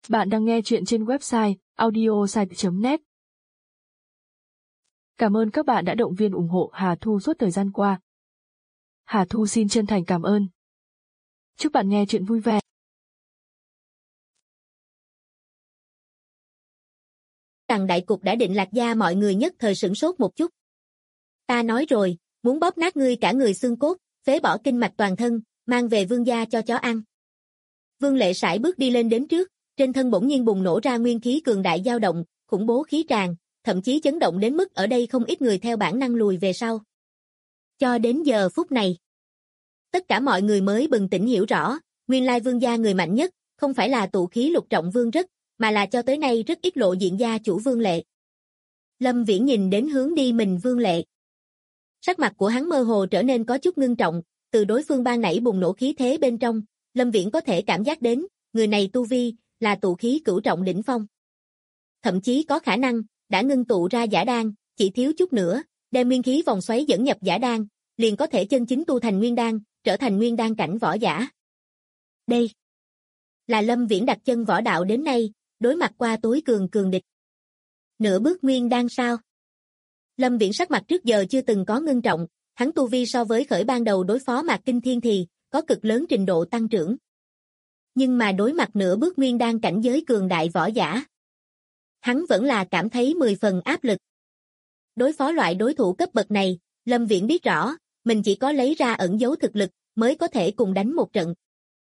Bạn đang nghe chuyện trên website audiosite.net. Cảm ơn các bạn đã động viên ủng hộ Hà Thu suốt thời gian qua. Hà Thu xin chân thành cảm ơn. Chúc bạn nghe chuyện vui vẻ. Rằng đại cục đã định, Lạc Gia mọi người nhất thời sửng sốt một chút. Ta nói rồi, muốn bóp nát ngươi cả người xương cốt, phế bỏ kinh mạch toàn thân, mang về vương gia cho chó ăn. Vương Lệ sải bước đi lên đến trước, trên thân bỗng nhiên bùng nổ ra nguyên khí cường đại dao động, khủng bố khí tràn, thậm chí chấn động đến mức ở đây không ít người theo bản năng lùi về sau. Cho đến giờ phút này, tất cả mọi người mới bừng tỉnh hiểu rõ, nguyên lai vương gia người mạnh nhất, không phải là tụ khí lục trọng vương rất, mà là cho tới nay rất ít lộ diện gia chủ Vương Lệ. Lâm Viễn nhìn đến hướng đi mình Vương Lệ. Sắc mặt của hắn mơ hồ trở nên có chút ngưng trọng, từ đối phương ban nãy bùng nổ khí thế bên trong, Lâm Viễn có thể cảm giác đến, người này tu vi, là tụ khí cửu trọng đỉnh phong. Thậm chí có khả năng, đã ngưng tụ ra giả đan, chỉ thiếu chút nữa, đem nguyên khí vòng xoáy dẫn nhập giả đan, liền có thể chân chính tu thành nguyên đan, trở thành nguyên đan cảnh võ giả. Đây là Lâm Viễn đặt chân võ đạo đến nay, đối mặt qua tối cường địch. Nửa bước nguyên đan sao? Lâm Viễn sắc mặt trước giờ chưa từng có ngưng trọng, hắn tu vi so với khởi ban đầu đối phó Mạc Kinh Thiên thì có cực lớn trình độ tăng trưởng. Nhưng mà đối mặt nửa bước nguyên đan cảnh giới cường đại võ giả, hắn vẫn là cảm thấy 10 phần áp lực. Đối phó loại đối thủ cấp bậc này, Lâm Viễn biết rõ, mình chỉ có lấy ra ẩn giấu thực lực mới có thể cùng đánh một trận.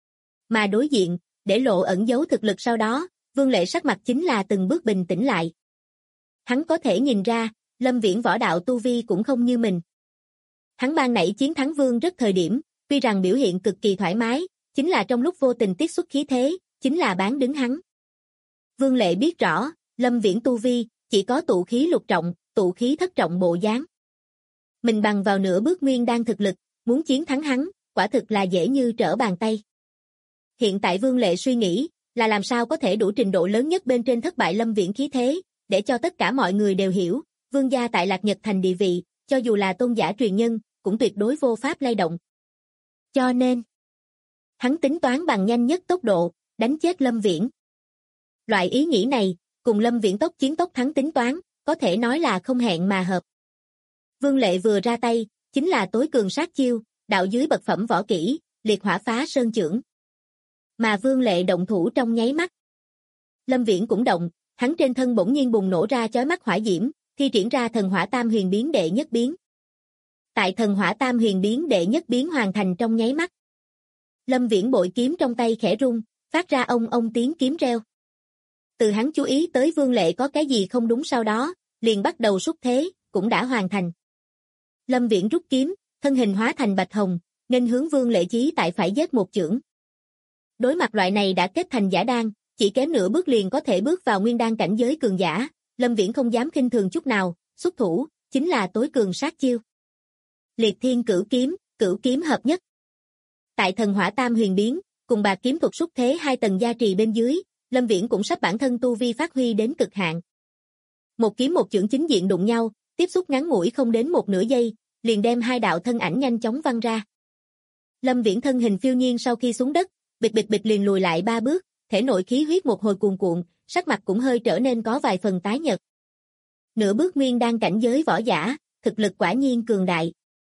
Mà đối diện, để lộ ẩn giấu thực lực sau đó, Vương Lệ sắc mặt chính là từng bước bình tĩnh lại. Hắn có thể nhìn ra, Lâm Viễn võ đạo tu vi cũng không như mình. Hắn ban nãy chiến thắng Vương rất thời điểm, tuy rằng biểu hiện cực kỳ thoải mái, chính là trong lúc vô tình tiết xuất khí thế, chính là bán đứng hắn. Vương Lệ biết rõ, Lâm Viễn tu vi, chỉ có tụ khí lục trọng, tụ khí thất trọng bộ dáng. Mình bằng vào nửa bước nguyên đan thực lực, muốn chiến thắng hắn, quả thực là dễ như trở bàn tay. Hiện tại Vương Lệ suy nghĩ, là làm sao có thể đủ trình độ lớn nhất bên trên thất bại Lâm Viễn khí thế, để cho tất cả mọi người đều hiểu, vương gia tại Lạc Nhật Thành địa vị, cho dù là tôn giả truyền nhân, cũng tuyệt đối vô pháp lay động. Cho nên, hắn tính toán bằng nhanh nhất tốc độ, đánh chết Lâm Viễn. Loại ý nghĩ này, cùng Lâm Viễn tốc chiến tốc thắng tính toán, có thể nói là không hẹn mà hợp. Vương Lệ vừa ra tay, chính là tối cường sát chiêu, đạo dưới bậc phẩm võ kỹ, liệt hỏa phá sơn chưởng. Mà Vương Lệ động thủ trong nháy mắt. Lâm Viễn cũng động, hắn trên thân bỗng nhiên bùng nổ ra chói mắt hỏa diễm, thi triển ra thần hỏa tam huyền biến đệ nhất biến. Tại thần hỏa tam huyền biến đệ nhất biến hoàn thành trong nháy mắt. Lâm Viễn bội kiếm trong tay khẽ rung, phát ra ông tiếng kiếm reo. Từ hắn chú ý tới Vương Lệ có cái gì không đúng sau đó, liền bắt đầu xúc thế, cũng đã hoàn thành. Lâm Viễn rút kiếm, thân hình hóa thành bạch hồng, nên hướng Vương Lệ chí tại phải giết một chưởng. Đối mặt loại này đã kết thành giả đan, chỉ kém nửa bước liền có thể bước vào nguyên đan cảnh giới cường giả, Lâm Viễn không dám khinh thường chút nào, xuất thủ, chính là tối cường sát chiêu. Liệt thiên cửu kiếm hợp nhất. Tại thần hỏa tam huyền biến, cùng bạc kiếm thuật xúc thế hai tầng gia trì bên dưới, Lâm Viễn cũng sắp bản thân tu vi phát huy đến cực hạn. Một kiếm một chưởng chính diện đụng nhau, tiếp xúc ngắn ngủi không đến một nửa giây, liền đem hai đạo thân ảnh nhanh chóng văng ra. Lâm Viễn thân hình phiêu nhiên sau khi xuống đất, bịch liền lùi lại 3 bước, thể nội khí huyết một hồi cuồn cuộn, sắc mặt cũng hơi trở nên có vài phần tái nhợt. Nửa bước nguyên đan cảnh giới võ giả, thực lực quả nhiên cường đại.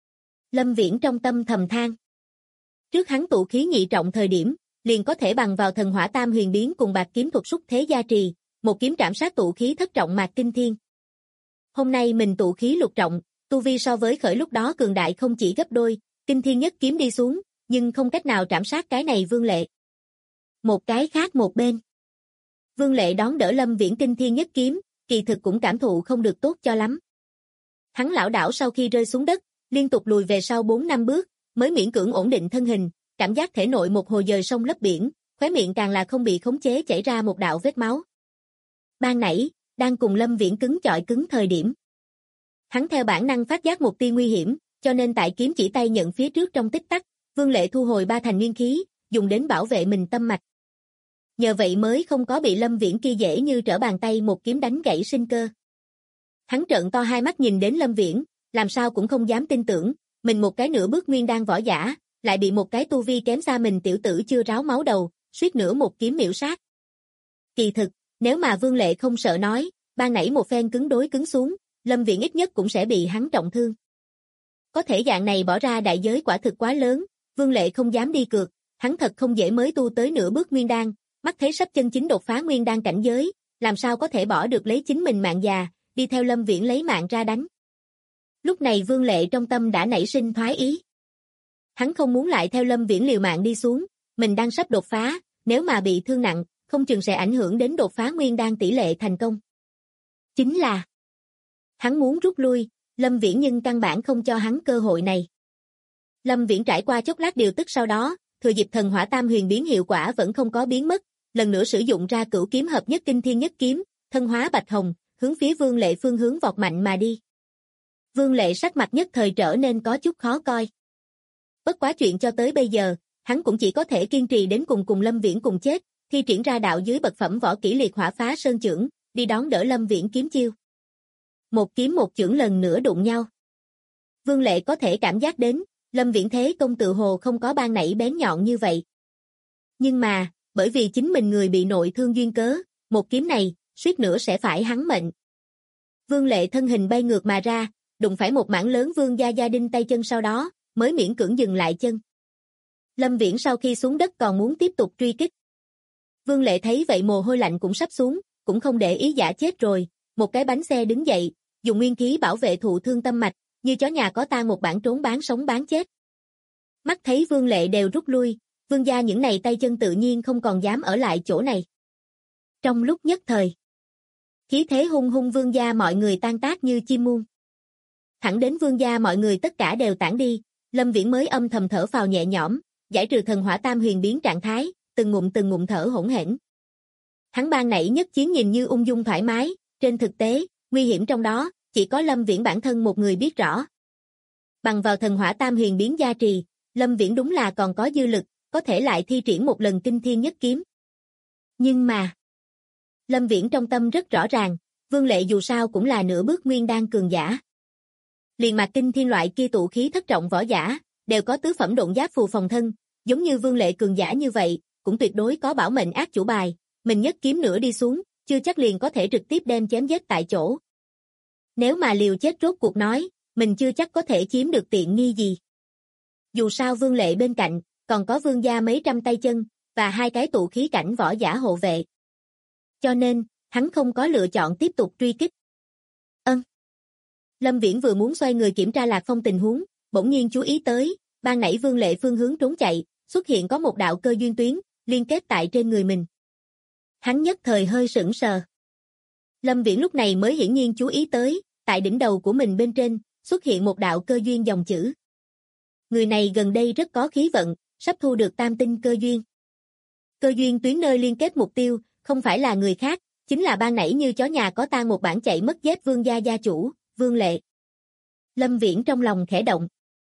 Lâm Viễn trong tâm thầm than. Trước hắn tụ khí nhị trọng thời điểm, liền có thể bằng vào thần hỏa tam huyền biến cùng bạc kiếm thuật xúc thế gia trì, một kiếm trảm sát tụ khí thất trọng Mạc Kinh Thiên. Hôm nay mình tụ khí lục trọng, tu vi so với khởi lúc đó cường đại không chỉ gấp đôi, Kinh Thiên nhất kiếm đi xuống, nhưng không cách nào trảm sát cái này Vương Lệ. Một cái khác một bên. Vương Lệ đón đỡ Lâm Viễn Kinh Thiên nhất kiếm, kỳ thực cũng cảm thụ không được tốt cho lắm. Hắn lảo đảo sau khi rơi xuống đất, liên tục lùi về sau 4-5 bước, mới miễn cưỡng ổn định thân hình, cảm giác thể nội một hồi dời sông lấp biển, khóe miệng càng là không bị khống chế chảy ra một đạo vết máu. Ban nãy, đang cùng Lâm Viễn cứng chọi cứng thời điểm. Hắn theo bản năng phát giác một tia nguy hiểm, cho nên tại kiếm chỉ tay nhận phía trước trong tích tắc, Vương Lệ thu hồi 3 thành nguyên khí, dùng đến bảo vệ mình tâm mạch. Nhờ vậy mới không có bị Lâm Viễn kia dễ như trở bàn tay một kiếm đánh gãy sinh cơ. Hắn trợn to hai mắt nhìn đến Lâm Viễn, làm sao cũng không dám tin tưởng, mình một cái nửa bước nguyên đan võ giả, lại bị một cái tu vi kém xa mình tiểu tử chưa ráo máu đầu, suýt nữa một kiếm miểu sát. Kỳ thực, nếu mà Vương Lệ không sợ nói, ban nãy một phen cứng đối cứng xuống, Lâm Viễn ít nhất cũng sẽ bị hắn trọng thương. Có thể dạng này bỏ ra đại giới quả thực quá lớn, Vương Lệ không dám đi cược, hắn thật không dễ mới tu tới nửa bước nguyên đan, mắt thấy sắp chân chính đột phá nguyên đan cảnh giới, làm sao có thể bỏ được lấy chính mình mạng già, đi theo Lâm Viễn lấy mạng ra đánh. Lúc này Vương Lệ trong tâm đã nảy sinh thoái ý. Hắn không muốn lại theo Lâm Viễn liều mạng đi xuống, mình đang sắp đột phá, nếu mà bị thương nặng, không chừng sẽ ảnh hưởng đến đột phá nguyên đan tỷ lệ thành công. Chính là hắn muốn rút lui, Lâm Viễn nhưng căn bản không cho hắn cơ hội này. Lâm Viễn trải qua chốc lát điều tức sau đó, thừa dịp thần hỏa tam huyền biến hiệu quả vẫn không có biến mất, lần nữa sử dụng ra cửu kiếm hợp nhất kinh thiên nhất kiếm, thân hóa bạch hồng, hướng phía Vương Lệ phương hướng vọt mạnh mà đi. Vương Lệ sắc mặt nhất thời trở nên có chút khó coi. Bất quá chuyện cho tới bây giờ, hắn cũng chỉ có thể kiên trì đến cùng Lâm Viễn cùng chết, thi triển ra đạo dưới bậc phẩm võ kỹ liệt hỏa phá sơn chưởng, đi đón đỡ Lâm Viễn kiếm chiêu. Một kiếm một chưởng lần nữa đụng nhau. Vương Lệ có thể cảm giác đến, Lâm Viễn thế công tự hồ không có ban nãy bén nhọn như vậy. Nhưng mà, bởi vì chính mình người bị nội thương duyên cớ, một kiếm này, suýt nữa sẽ phải hắn mệnh. Vương Lệ thân hình bay ngược mà ra, đụng phải một mảng lớn Vương Gia Gia đinh tay chân sau đó, mới miễn cưỡng dừng lại chân. Lâm Viễn sau khi xuống đất còn muốn tiếp tục truy kích. Vương Lệ thấy vậy mồ hôi lạnh cũng sắp xuống, cũng không để ý giả chết rồi, một cái bánh xe đứng dậy, dùng nguyên khí bảo vệ thụ thương tâm mạch, như chó nhà có tang một bản trốn bán sống bán chết. Mắt thấy Vương Lệ đều rút lui, Vương gia những này tay chân tự nhiên không còn dám ở lại chỗ này. Trong lúc nhất thời, khí thế hung hung Vương gia mọi người tan tác như chim muôn. Thẳng đến Vương gia mọi người tất cả đều tản đi, Lâm Viễn mới âm thầm thở phào nhẹ nhõm, giải trừ thần hỏa tam huyền biến trạng thái, từng ngụm thở hỗn hển. Hắn ban nãy nhất chiến nhìn như ung dung thoải mái, trên thực tế, nguy hiểm trong đó, chỉ có Lâm Viễn bản thân một người biết rõ. Bằng vào thần hỏa tam huyền biến gia trì, Lâm Viễn đúng là còn có dư lực, có thể lại thi triển một lần kinh thiên nhất kiếm. Nhưng mà, Lâm Viễn trong tâm rất rõ ràng, Vương Lệ dù sao cũng là nửa bước nguyên đan cường giả. Liền mà kinh thiên loại kia tụ khí thất trọng võ giả, đều có tứ phẩm độn giáp phù phòng thân, giống như Vương Lệ cường giả như vậy, cũng tuyệt đối có bảo mệnh ác chủ bài, mình nhất kiếm nữa đi xuống, chưa chắc liền có thể trực tiếp đem chém giết tại chỗ. Nếu mà liều chết rốt cuộc nói, mình chưa chắc có thể chiếm được tiện nghi gì. Dù sao Vương Lệ bên cạnh, còn có Vương gia mấy trăm tay chân, và hai cái tụ khí cảnh võ giả hộ vệ. Cho nên, hắn không có lựa chọn tiếp tục truy kích. Lâm Viễn vừa muốn xoay người kiểm tra Lạc Phong tình huống, bỗng nhiên chú ý tới, ban nãy Vương Lệ phương hướng trốn chạy, xuất hiện có một đạo cơ duyên tuyến, liên kết tại trên người mình. Hắn nhất thời hơi sững sờ. Lâm Viễn lúc này mới hiển nhiên chú ý tới, tại đỉnh đầu của mình bên trên, xuất hiện một đạo cơ duyên dòng chữ. Người này gần đây rất có khí vận, sắp thu được tam tinh cơ duyên. Cơ duyên tuyến nơi liên kết mục tiêu, không phải là người khác, chính là ban nãy như chó nhà có tang một bản chạy mất giết Vương gia gia chủ, Vương Lệ. Lâm Viễn trong lòng khẽ động.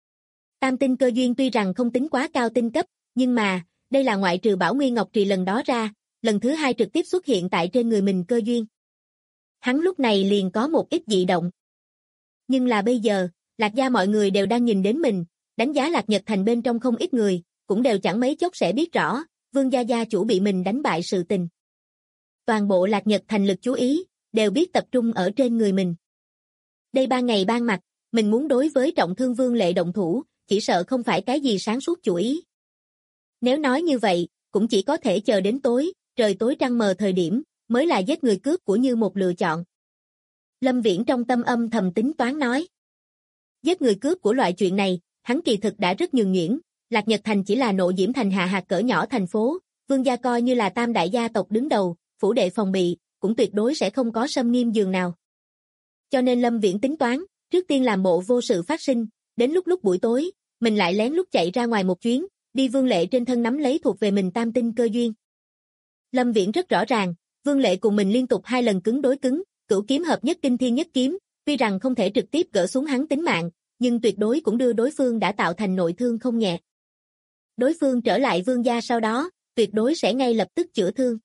Tam tinh cơ duyên tuy rằng không tính quá cao tinh cấp, nhưng mà, đây là ngoại trừ Bảo Nguyên Ngọc Trì lần đó ra, lần thứ hai trực tiếp xuất hiện tại trên người mình cơ duyên. Hắn lúc này liền có một ít dị động. Nhưng là bây giờ, Lạc gia mọi người đều đang nhìn đến mình, đánh giá Lạc Nhật Thành bên trong không ít người, cũng đều chẳng mấy chốc sẽ biết rõ, Vương gia gia chủ bị mình đánh bại sự tình. Toàn bộ Lạc Nhật Thành lực chú ý, đều biết tập trung ở trên người mình. Đây ban ngày ban mặt, mình muốn đối với trọng thương Vương Lệ động thủ, chỉ sợ không phải cái gì sáng suốt chủ ý. Nếu nói như vậy, cũng chỉ có thể chờ đến tối, trời tối trăng mờ thời điểm, mới là giết người cướp của như một lựa chọn. Lâm Viễn trong tâm âm thầm tính toán nói. Giết người cướp của loại chuyện này, hắn kỳ thực đã rất nhường nhuyễn, Lạc Nhật Thành chỉ là Nộ Diễm Thành hạ hạt cỡ nhỏ thành phố, Vương gia coi như là tam đại gia tộc đứng đầu, phủ đệ phòng bị, cũng tuyệt đối sẽ không có xâm nghiêm giường nào. Cho nên Lâm Viễn tính toán, trước tiên làm bộ vô sự phát sinh, đến lúc buổi tối, mình lại lén lút chạy ra ngoài một chuyến, đi Vương Lệ trên thân nắm lấy thuộc về mình tam tinh cơ duyên. Lâm Viễn rất rõ ràng, Vương Lệ cùng mình liên tục 2 lần cứng đối cứng, cửu kiếm hợp nhất kinh thiên nhất kiếm, tuy rằng không thể trực tiếp gỡ xuống hắn tính mạng, nhưng tuyệt đối cũng đưa đối phương đã tạo thành nội thương không nhẹ. Đối phương trở lại Vương gia sau đó, tuyệt đối sẽ ngay lập tức chữa thương.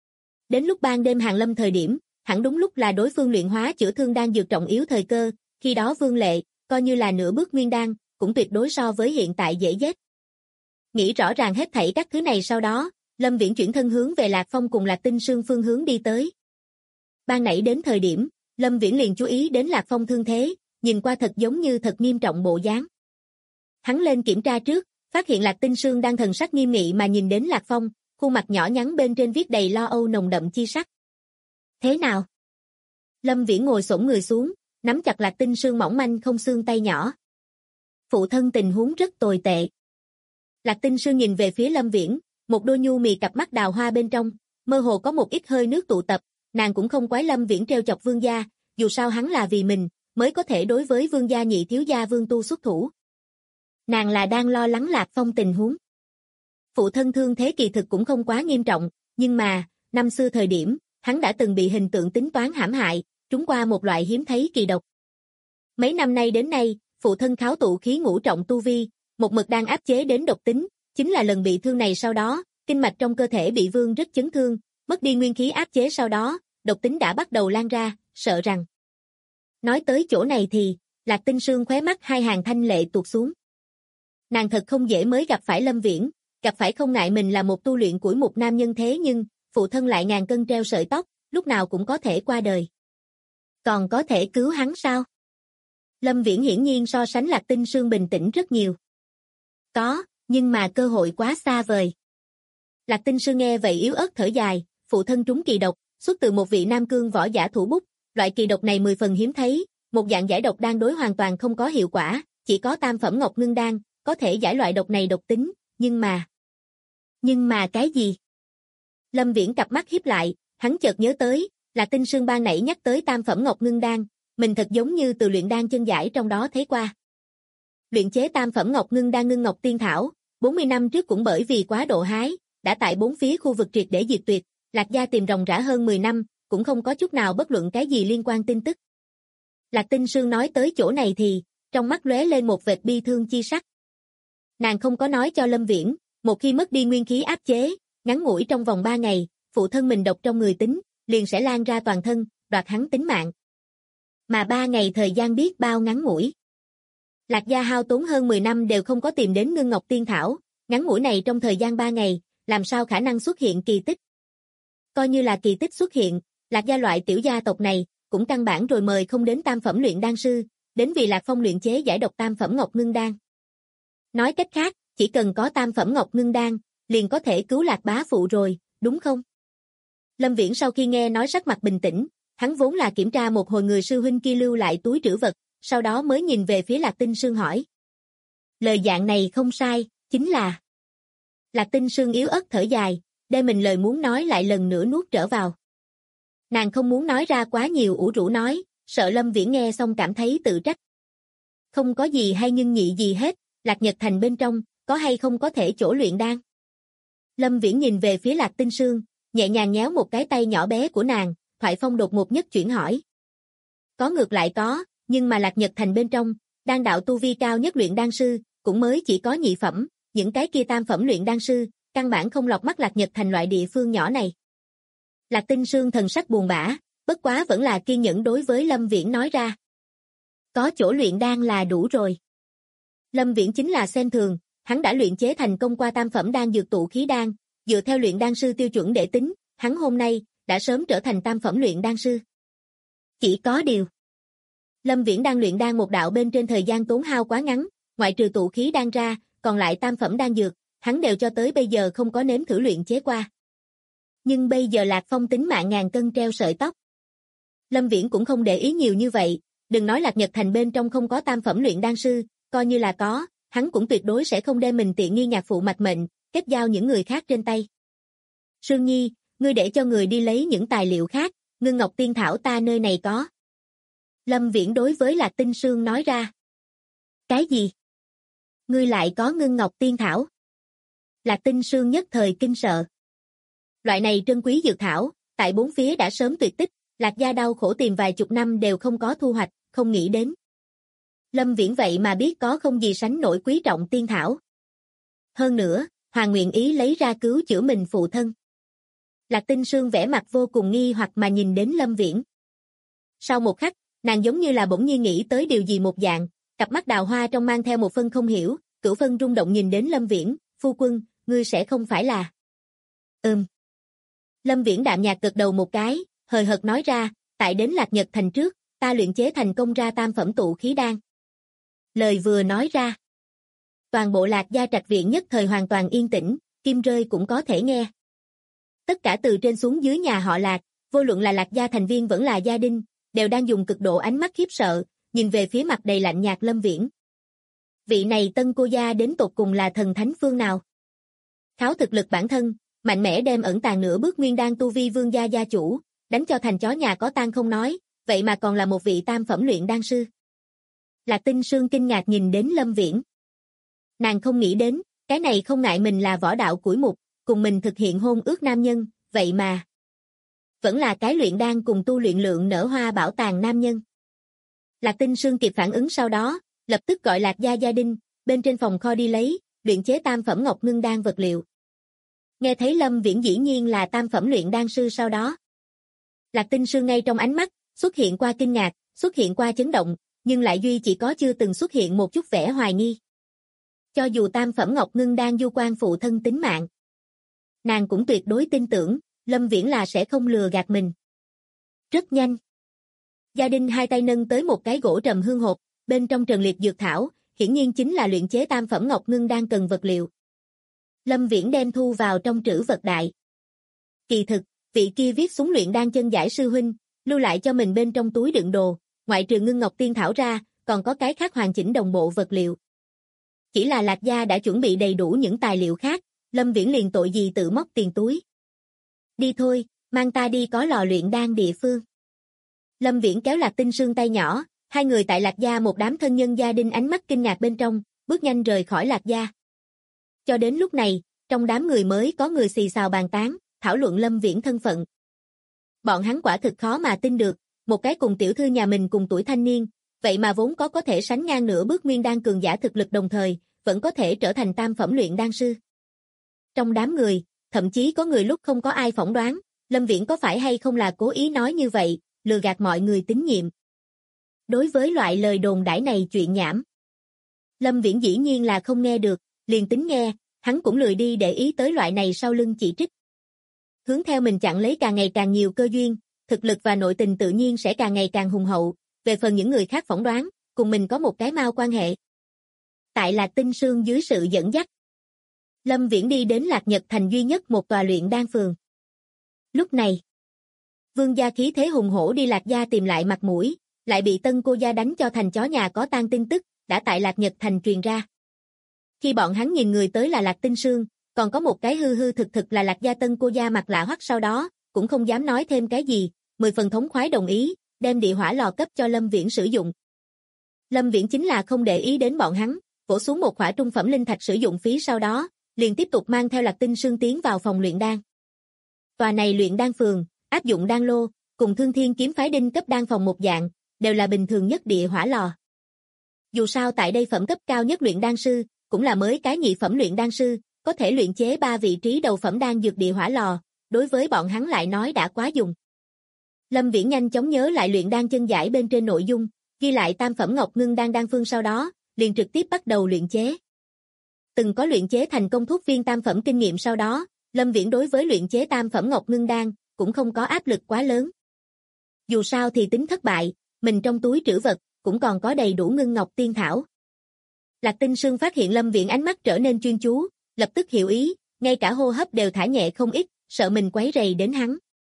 Đến lúc ban đêm hàng lâm thời điểm, hẳn đúng lúc là đối phương luyện hóa chữa thương đang dược trọng yếu thời cơ, khi đó Vương Lệ, coi như là nửa bước nguyên đan, cũng tuyệt đối so với hiện tại dễ giết. Nghĩ rõ ràng hết thảy các thứ này sau đó, Lâm Viễn chuyển thân hướng về Lạc Phong cùng Lạc Tinh Sương phương hướng đi tới. Ban nãy đến thời điểm, Lâm Viễn liền chú ý đến Lạc Phong thương thế, nhìn qua thật giống như thật nghiêm trọng bộ dáng. Hắn lên kiểm tra trước, phát hiện Lạc Tinh Sương đang thần sắc nghiêm nghị mà nhìn đến Lạc Phong, khuôn mặt nhỏ nhắn bên trên viết đầy lo âu nồng đậm chi sắc. Thế nào? Lâm Viễn ngồi xổm người xuống, nắm chặt Lạc Tinh Sương mỏng manh không xương tay nhỏ. Phụ thân tình huống rất tồi tệ. Lạc Tinh Sương nhìn về phía Lâm Viễn, một đôi nhu mì cặp mắt đào hoa bên trong, mơ hồ có một ít hơi nước tụ tập, nàng cũng không quái Lâm Viễn trêu chọc Vương gia, dù sao hắn là vì mình, mới có thể đối với Vương gia nhị thiếu gia Vương Tu xuất thủ. Nàng là đang lo lắng Lạc Phong tình huống. Phụ thân thương thế kỳ thực cũng không quá nghiêm trọng, nhưng mà, năm xưa thời điểm, hắn đã từng bị hình tượng tính toán hãm hại, trúng qua một loại hiếm thấy kỳ độc. Mấy năm nay đến nay, phụ thân kháo tụ khí ngũ trọng tu vi, một mực đang áp chế đến độc tính, chính là lần bị thương này sau đó, kinh mạch trong cơ thể bị vương rất chấn thương, mất đi nguyên khí áp chế sau đó, độc tính đã bắt đầu lan ra, sợ rằng. Nói tới chỗ này thì, Lạc Tinh Sương khóe mắt hai hàng thanh lệ tuột xuống. Nàng thật không dễ mới gặp phải Lâm Viễn, gặp phải không ngại mình là một tu luyện của một nam nhân thế nhưng, phụ thân lại ngàn cân treo sợi tóc, lúc nào cũng có thể qua đời. Còn có thể cứu hắn sao? Lâm Viễn hiển nhiên so sánh Lạc Tinh Sương bình tĩnh rất nhiều. Có, nhưng mà cơ hội quá xa vời. Lạc Tinh Sương nghe vậy yếu ớt thở dài, phụ thân trúng kỳ độc, xuất từ một vị nam cương võ giả thủ bút, loại kỳ độc này 10 phần hiếm thấy, một dạng giải độc đan đối hoàn toàn không có hiệu quả, chỉ có tam phẩm ngọc ngưng đan, có thể giải loại độc này độc tính, nhưng mà cái gì? Lâm Viễn cặp mắt híp lại, hắn chợt nhớ tới, là Tinh Sương ban nãy nhắc tới tam phẩm ngọc ngưng đan, mình thật giống như từ luyện đan chân giải trong đó thấy qua. Luyện chế tam phẩm ngọc ngưng đan ngưng ngọc tiên thảo, 40 năm trước cũng bởi vì quá độ hái, đã tại bốn phía khu vực triệt để diệt tuyệt, Lạc gia tìm ròng rã hơn 10 năm, cũng không có chút nào bất luận cái gì liên quan tin tức. Lạc Tinh Sương nói tới chỗ này thì, trong mắt lóe lên một vệt bi thương chi sắc. Nàng không có nói cho Lâm Viễn, một khi mất đi nguyên khí áp chế, ngắn ngủi trong vòng 3 ngày, phụ thân mình độc trong người tính, liền sẽ lan ra toàn thân, đoạt hắn tính mạng. Mà 3 ngày thời gian biết bao ngắn ngủi. Lạc gia hao tốn hơn 10 năm đều không có tìm đến ngưng ngọc tiên thảo, ngắn ngủi này trong thời gian 3 ngày, làm sao khả năng xuất hiện kỳ tích. Coi như là kỳ tích xuất hiện, Lạc gia loại tiểu gia tộc này, cũng căn bản rồi mời không đến tam phẩm luyện đan sư, đến vì Lạc Phong luyện chế giải độc tam phẩm ngọc ngưng đan. Nói cách khác, chỉ cần có tam phẩm ngọc ngưng đan, liền có thể cứu Lạc bá phụ rồi, đúng không? Lâm Viễn sau khi nghe nói sắc mặt bình tĩnh, hắn vốn là kiểm tra một hồi người sư huynh kia lưu lại túi trữ vật, sau đó mới nhìn về phía Lạc Tinh Sương hỏi. Lời dạng này không sai, chính là... Lạc Tinh Sương yếu ớt thở dài, đem mình lời muốn nói lại lần nữa nuốt trở vào. Nàng không muốn nói ra quá nhiều ủ rũ nói, sợ Lâm Viễn nghe xong cảm thấy tự trách. Không có gì hay nhưng nhị gì hết, Lạc Nhật Thành bên trong, có hay không có thể chỗ luyện đan. Lâm Viễn nhìn về phía Lạc Tinh Sương, nhẹ nhàng nhéo một cái tay nhỏ bé của nàng, thoại phong đột ngột nhất chuyển hỏi. Có ngược lại có, nhưng mà Lạc Nhật Thành bên trong, đan đạo tu vi cao nhất luyện đan sư, cũng mới chỉ có nhị phẩm, những cái kia tam phẩm luyện đan sư, căn bản không lọt mắt Lạc Nhật Thành loại địa phương nhỏ này. Lạc Tinh Sương thần sắc buồn bã, bất quá vẫn là kiên nhẫn đối với Lâm Viễn nói ra. Có chỗ luyện đan là đủ rồi. Lâm Viễn chính là xem thường, hắn đã luyện chế thành công qua tam phẩm đan dược tụ khí đan, dựa theo luyện đan sư tiêu chuẩn để tính, hắn hôm nay đã sớm trở thành tam phẩm luyện đan sư. Chỉ có điều, Lâm Viễn đang luyện đan một đạo bên trên thời gian tốn hao quá ngắn, ngoại trừ tụ khí đan ra, còn lại tam phẩm đan dược, hắn đều cho tới bây giờ không có nếm thử luyện chế qua. Nhưng bây giờ Lạc Phong tính mạng ngàn cân treo sợi tóc. Lâm Viễn cũng không để ý nhiều như vậy, đừng nói Lạc Nhật Thành bên trong không có tam phẩm luyện đan sư, coi như là có, hắn cũng tuyệt đối sẽ không đem mình tiện nghi nhạc phụ mạch mệnh, kết giao những người khác trên tay. Sương Nhi, ngươi để cho người đi lấy những tài liệu khác, ngưng ngọc tiên thảo ta nơi này có. Lâm Viễn đối với Lạc Tinh Sương nói ra. Cái gì? Ngươi lại có ngưng ngọc tiên thảo? Lạc Tinh Sương nhất thời kinh sợ. Loại này trân quý dược thảo, tại bốn phía đã sớm tuyệt tích, Lạc gia đau khổ tìm vài chục năm đều không có thu hoạch, không nghĩ đến. Lâm Viễn vậy mà biết có không gì sánh nổi quý trọng tiên thảo. Hơn nữa, Hoàng nguyện ý lấy ra cứu chữa mình phụ thân. Lạc Tinh Sương vẻ mặt vô cùng nghi hoặc mà nhìn đến Lâm Viễn. Sau một khắc, nàng giống như là bỗng nhiên nghĩ tới điều gì một dạng, cặp mắt đào hoa trong mang theo một phân không hiểu, cửu phân rung động nhìn đến Lâm Viễn, phu quân, ngươi sẽ không phải là... Lâm Viễn đạm nhạt gật đầu một cái, hời hợt nói ra, tại đến Lạc Nhật Thành trước, ta luyện chế thành công ra tam phẩm tụ khí đan. Lời vừa nói ra, toàn bộ Lạc gia trạch viện nhất thời hoàn toàn yên tĩnh, kim rơi cũng có thể nghe. Tất cả từ trên xuống dưới nhà họ Lạc, vô luận là Lạc gia thành viên vẫn là gia đình, đều đang dùng cực độ ánh mắt khiếp sợ, nhìn về phía mặt đầy lạnh nhạt Lâm Viễn. Vị này tân cô gia đến tột cùng là thần thánh phương nào? Kháo thực lực bản thân, mạnh mẽ đem ẩn tàng nửa bước nguyên đan tu vi vương gia gia chủ, đánh cho thành chó nhà có tang không nói, vậy mà còn là một vị tam phẩm luyện đan sư. Lạc Tinh Sương kinh ngạc nhìn đến Lâm Viễn. Nàng không nghĩ đến, cái này không ngại mình là võ đạo củi mục, cùng mình thực hiện hôn ước nam nhân, vậy mà vẫn là cái luyện đan cùng tu luyện lượng nở hoa bảo tàng nam nhân. Lạc Tinh Sương kịp phản ứng sau đó, lập tức gọi Lạc gia gia đình, bên trên phòng kho đi lấy, luyện chế tam phẩm ngọc ngưng đan vật liệu. Nghe thấy Lâm Viễn dĩ nhiên là tam phẩm luyện đan sư sau đó. Lạc Tinh Sương ngay trong ánh mắt, xuất hiện qua kinh ngạc, xuất hiện qua chấn động, nhưng lại duy chỉ có chưa từng xuất hiện một chút vẻ hoài nghi. Cho dù tam phẩm ngọc ngưng đan du quan phụ thân tính mạng, nàng cũng tuyệt đối tin tưởng, Lâm Viễn là sẽ không lừa gạt mình. Rất nhanh. Gia đình hai tay nâng tới một cái gỗ trầm hương hộp, bên trong trần liệt dược thảo, hiển nhiên chính là luyện chế tam phẩm ngọc ngưng đan cần vật liệu. Lâm Viễn đem thu vào trong trữ vật đại. Kỳ thực, vị kia viết xuống luyện đan chân giải sư huynh, lưu lại cho mình bên trong túi đựng đồ, ngoại trừ ngưng ngọc tiên thảo ra, còn có cái khác hoàn chỉnh đồng bộ vật liệu. Chỉ là Lạc gia đã chuẩn bị đầy đủ những tài liệu khác, Lâm Viễn liền tội gì tự móc tiền túi. Đi thôi, mang ta đi có lò luyện đan địa phương. Lâm Viễn kéo Lạc Tinh Sương tay nhỏ, hai người tại Lạc gia một đám thân nhân gia đình ánh mắt kinh ngạc bên trong, bước nhanh rời khỏi Lạc gia. Cho đến lúc này, trong đám người mới có người xì xào bàn tán, thảo luận Lâm Viễn thân phận. Bọn hắn quả thực khó mà tin được, một cái cùng tiểu thư nhà mình cùng tuổi thanh niên, vậy mà vốn có thể sánh ngang nửa bước nguyên đan cường giả thực lực đồng thời, vẫn có thể trở thành tam phẩm luyện đan sư. Trong đám người, thậm chí có người lúc không có ai phỏng đoán, Lâm Viễn có phải hay không là cố ý nói như vậy, lừa gạt mọi người tín nhiệm. Đối với loại lời đồn đãi này chuyện nhảm, Lâm Viễn dĩ nhiên là không nghe được, liền tính nghe, hắn cũng lười đi để ý tới loại này sau lưng chỉ trích. Hướng theo mình chặn lấy càng ngày càng nhiều cơ duyên, thực lực và nội tình tự nhiên sẽ càng ngày càng hùng hậu, về phần những người khác phỏng đoán, cùng mình có một cái mao quan hệ. Tại Lạc Tinh Sương dưới sự dẫn dắt, Lâm Viễn đi đến Lạc Nhật Thành duy nhất một tòa luyện đan phường. Lúc này, vương gia khí thế hùng hổ đi Lạc gia tìm lại mặt mũi, lại bị tân cô gia đánh cho thành chó nhà có tang tin tức, đã tại Lạc Nhật Thành truyền ra. Khi bọn hắn nhìn người tới là Lạc Tinh Sương, còn có một cái hư hư thực thực là Lạc gia tân cô gia mặt lạ hoắc sau đó, cũng không dám nói thêm cái gì, 10 phần thống khoái đồng ý, đem địa hỏa lò cấp cho Lâm Viễn sử dụng. Lâm Viễn chính là không để ý đến bọn hắn, vỗ xuống một khỏa trung phẩm linh thạch sử dụng phí sau đó, liền tiếp tục mang theo Lạc Tinh Sương tiến vào phòng luyện đan. Tòa này luyện đan phường, áp dụng đan lô, cùng Thương Thiên kiếm phái đinh cấp đan phòng một dạng, đều là bình thường nhất địa hỏa lò. Dù sao tại đây phẩm cấp cao nhất luyện đan sư, cũng là mới cái nhị phẩm luyện đan sư, có thể luyện chế 3 vị trí đầu phẩm đan dược địa hỏa lò, đối với bọn hắn lại nói đã quá dùng. Lâm Viễn nhanh chóng nhớ lại luyện đan chân giải bên trên nội dung, ghi lại tam phẩm ngọc ngưng đan đan phương sau đó, liền trực tiếp bắt đầu luyện chế. Từng có luyện chế thành công thuốc viên tam phẩm kinh nghiệm sau đó, Lâm Viễn đối với luyện chế tam phẩm ngọc ngưng đan cũng không có áp lực quá lớn. Dù sao thì tính thất bại, mình trong túi trữ vật cũng còn có đầy đủ ngưng ngọc tiên thảo. Lạc Tinh Sương phát hiện Lâm Viễn ánh mắt trở nên chuyên chú, lập tức hiểu ý, ngay cả hô hấp đều thả nhẹ không ít, sợ mình quấy rầy đến hắn.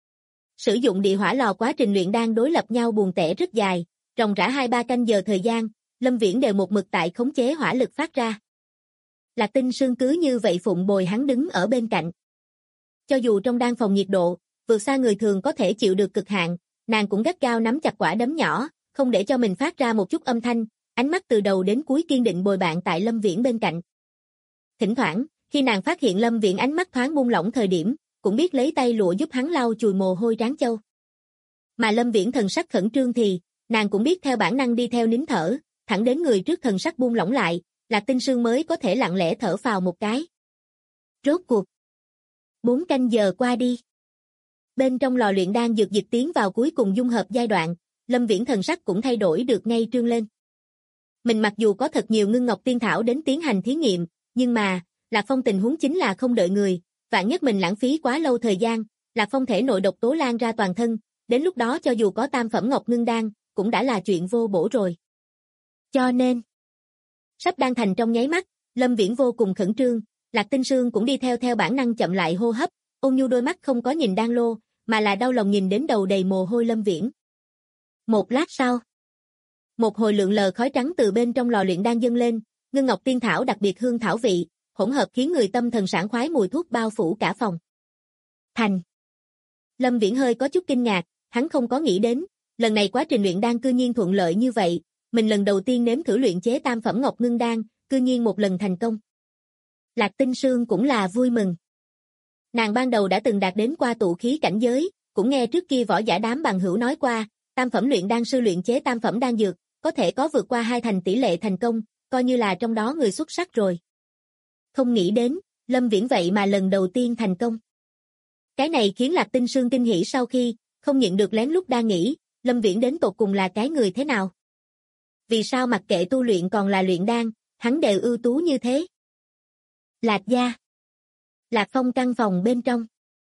Sử dụng địa hỏa lò quá trình luyện đan đối lập nhau buồn tẻ rất dài, ròng rã 2-3 canh giờ thời gian, Lâm Viễn đều một mực tại khống chế hỏa lực phát ra. Lạc Tinh Sương cứ như vậy phụng bồi hắn đứng ở bên cạnh. Cho dù trong đan phòng nhiệt độ, vượt xa người thường có thể chịu được cực hạn, nàng cũng gắt gao nắm chặt quả đấm nhỏ, không để cho mình phát ra một chút âm thanh, ánh mắt từ đầu đến cuối kiên định bồi bạn tại Lâm Viễn bên cạnh. Thỉnh thoảng, khi nàng phát hiện Lâm Viễn ánh mắt thoáng buông lỏng thời điểm, cũng biết lấy tay lụa giúp hắn lau chùi mồ hôi trán châu. Mà Lâm Viễn thần sắc khẩn trương thì, nàng cũng biết theo bản năng đi theo nín thở, thẳng đến người trước thần sắc buông lỏng lại, Lạc Tinh Sương mới có thể lặng lẽ thở phào một cái. Rốt cuộc 4 canh giờ qua đi. Bên trong lò luyện đan dược dịch tiến vào cuối cùng dung hợp giai đoạn, Lâm Viễn thần sắc cũng thay đổi được ngay trương lên. Mình mặc dù có thật nhiều ngưng ngọc tiên thảo đến tiến hành thí nghiệm, nhưng mà, Lạc Phong tình huống chính là không đợi người, vạn nhất mình lãng phí quá lâu thời gian, Lạc Phong thể nội độc tố lan ra toàn thân, đến lúc đó cho dù có tam phẩm ngọc ngưng đan, cũng đã là chuyện vô bổ rồi. Cho nên, sắp đan thành trong nháy mắt, Lâm Viễn vô cùng khẩn trương, Lạc Tinh Sương cũng đi theo bản năng chậm lại hô hấp, ôn nhu đôi mắt không có nhìn đan lô, mà là đau lòng nhìn đến đầu đầy mồ hôi Lâm Viễn. Một lát sau, một hồi lượng lờ khói trắng từ bên trong lò luyện đan dâng lên, ngưng ngọc tiên thảo đặc biệt hương thảo vị, hỗn hợp khiến người tâm thần sảng khoái mùi thuốc bao phủ cả phòng. Thành. Lâm Viễn hơi có chút kinh ngạc, hắn không có nghĩ đến, lần này quá trình luyện đan cư nhiên thuận lợi như vậy, mình lần đầu tiên nếm thử luyện chế tam phẩm ngọc ngưng đan, cư nhiên một lần thành công. Lạc Tinh Sương cũng là vui mừng. Nàng ban đầu đã từng đạt đến qua tụ khí cảnh giới, cũng nghe trước kia võ giả đám bằng hữu nói qua, tam phẩm luyện đan sư luyện chế tam phẩm đan dược, có thể có vượt qua 2 thành tỷ lệ thành công, coi như là trong đó người xuất sắc rồi. Không nghĩ đến, Lâm Viễn vậy mà lần đầu tiên thành công. Cái này khiến Lạc Tinh Sương kinh hỉ sau khi, không nhịn được lén lút đang nghĩ, Lâm Viễn đến tột cùng là cái người thế nào? Vì sao mặc kệ tu luyện còn là luyện đan, hắn đều ưu tú như thế? Lạc gia. Lạc Phong căn phòng bên trong.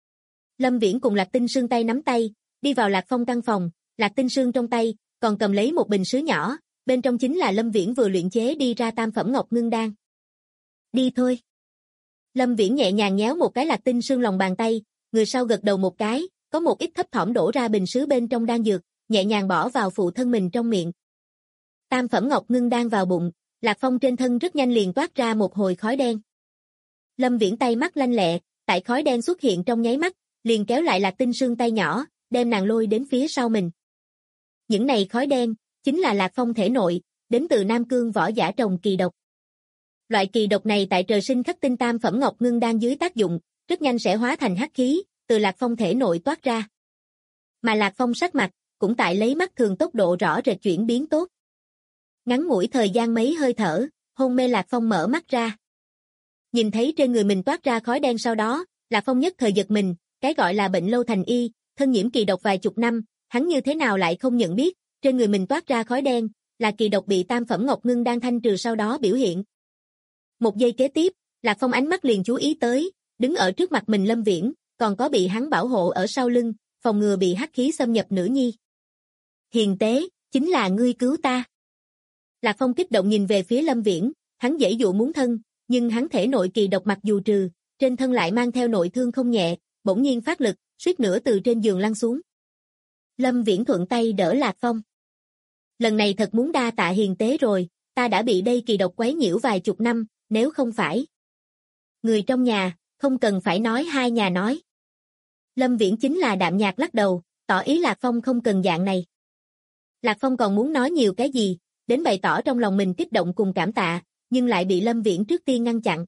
Lâm Viễn cùng Lạc Tinh Sương tay nắm tay, đi vào Lạc Phong căn phòng, Lạc Tinh Sương trong tay, còn cầm lấy một bình sứ nhỏ, bên trong chính là Lâm Viễn vừa luyện chế đi ra tam phẩm ngọc ngưng đan. Đi thôi. Lâm Viễn nhẹ nhàng nhéo một cái Lạc Tinh Sương lòng bàn tay, người sau gật đầu một cái, có một ít thấp thỏm đổ ra bình sứ bên trong đan dược, nhẹ nhàng bỏ vào phụ thân mình trong miệng. Tam phẩm ngọc ngưng đan vào bụng, Lạc Phong trên thân rất nhanh liền toát ra một hồi khói đen. Lâm Viễn tay mắt lanh lẹ, tại khói đen xuất hiện trong nháy mắt, liền kéo lại Lạc Tinh Sương tay nhỏ, đem nàng lôi đến phía sau mình. Những này khói đen, chính là Lạc Phong thể nội, đến từ Nam Cương võ giả trồng kỳ độc. Loại kỳ độc này tại trời sinh khắc tinh tam phẩm ngọc ngưng đan dưới tác dụng, rất nhanh sẽ hóa thành hắc khí, từ Lạc Phong thể nội toát ra. Mà Lạc Phong sắc mặt, cũng tại lấy mắt thường tốc độ rõ rệt chuyển biến tốt. Ngắn ngủi thời gian mấy hơi thở, hôn mê Lạc Phong mở mắt ra. Nhìn thấy trên người mình toát ra khói đen sau đó, Lạc Phong nhất thời giật mình, cái gọi là bệnh lâu thành y, thân nhiễm kỳ độc vài chục năm, hắn như thế nào lại không nhận biết, trên người mình toát ra khói đen, là kỳ độc bị tam phẩm ngọc ngưng đan thanh trừ sau đó biểu hiện. Một giây kế tiếp, Lạc Phong ánh mắt liền chú ý tới, đứng ở trước mặt mình Lâm Viễn, còn có bị hắn bảo hộ ở sau lưng, phòng ngừa bị hắc khí xâm nhập nữ nhi. Hiền tế, chính là ngươi cứu ta. Lạc Phong kích động nhìn về phía Lâm Viễn, hắn giãy dụ muốn thân, nhưng hắn thể nội kỳ độc mặc dù trừ, trên thân lại mang theo nội thương không nhẹ, bỗng nhiên phát lực, suýt nữa từ trên giường lăn xuống. Lâm Viễn thuận tay đỡ Lạc Phong. Lần này thật muốn đa tạ hiền tế rồi, ta đã bị đây kỳ độc quấy nhiễu vài chục năm, nếu không phải người trong nhà, không cần phải nói hai nhà nói. Lâm Viễn chính là đạm nhạt lắc đầu, tỏ ý Lạc Phong không cần dạng này. Lạc Phong còn muốn nói nhiều cái gì, đến bày tỏ trong lòng mình kích động cùng cảm tạ, nhưng lại bị Lâm Viễn trước tiên ngăn chặn.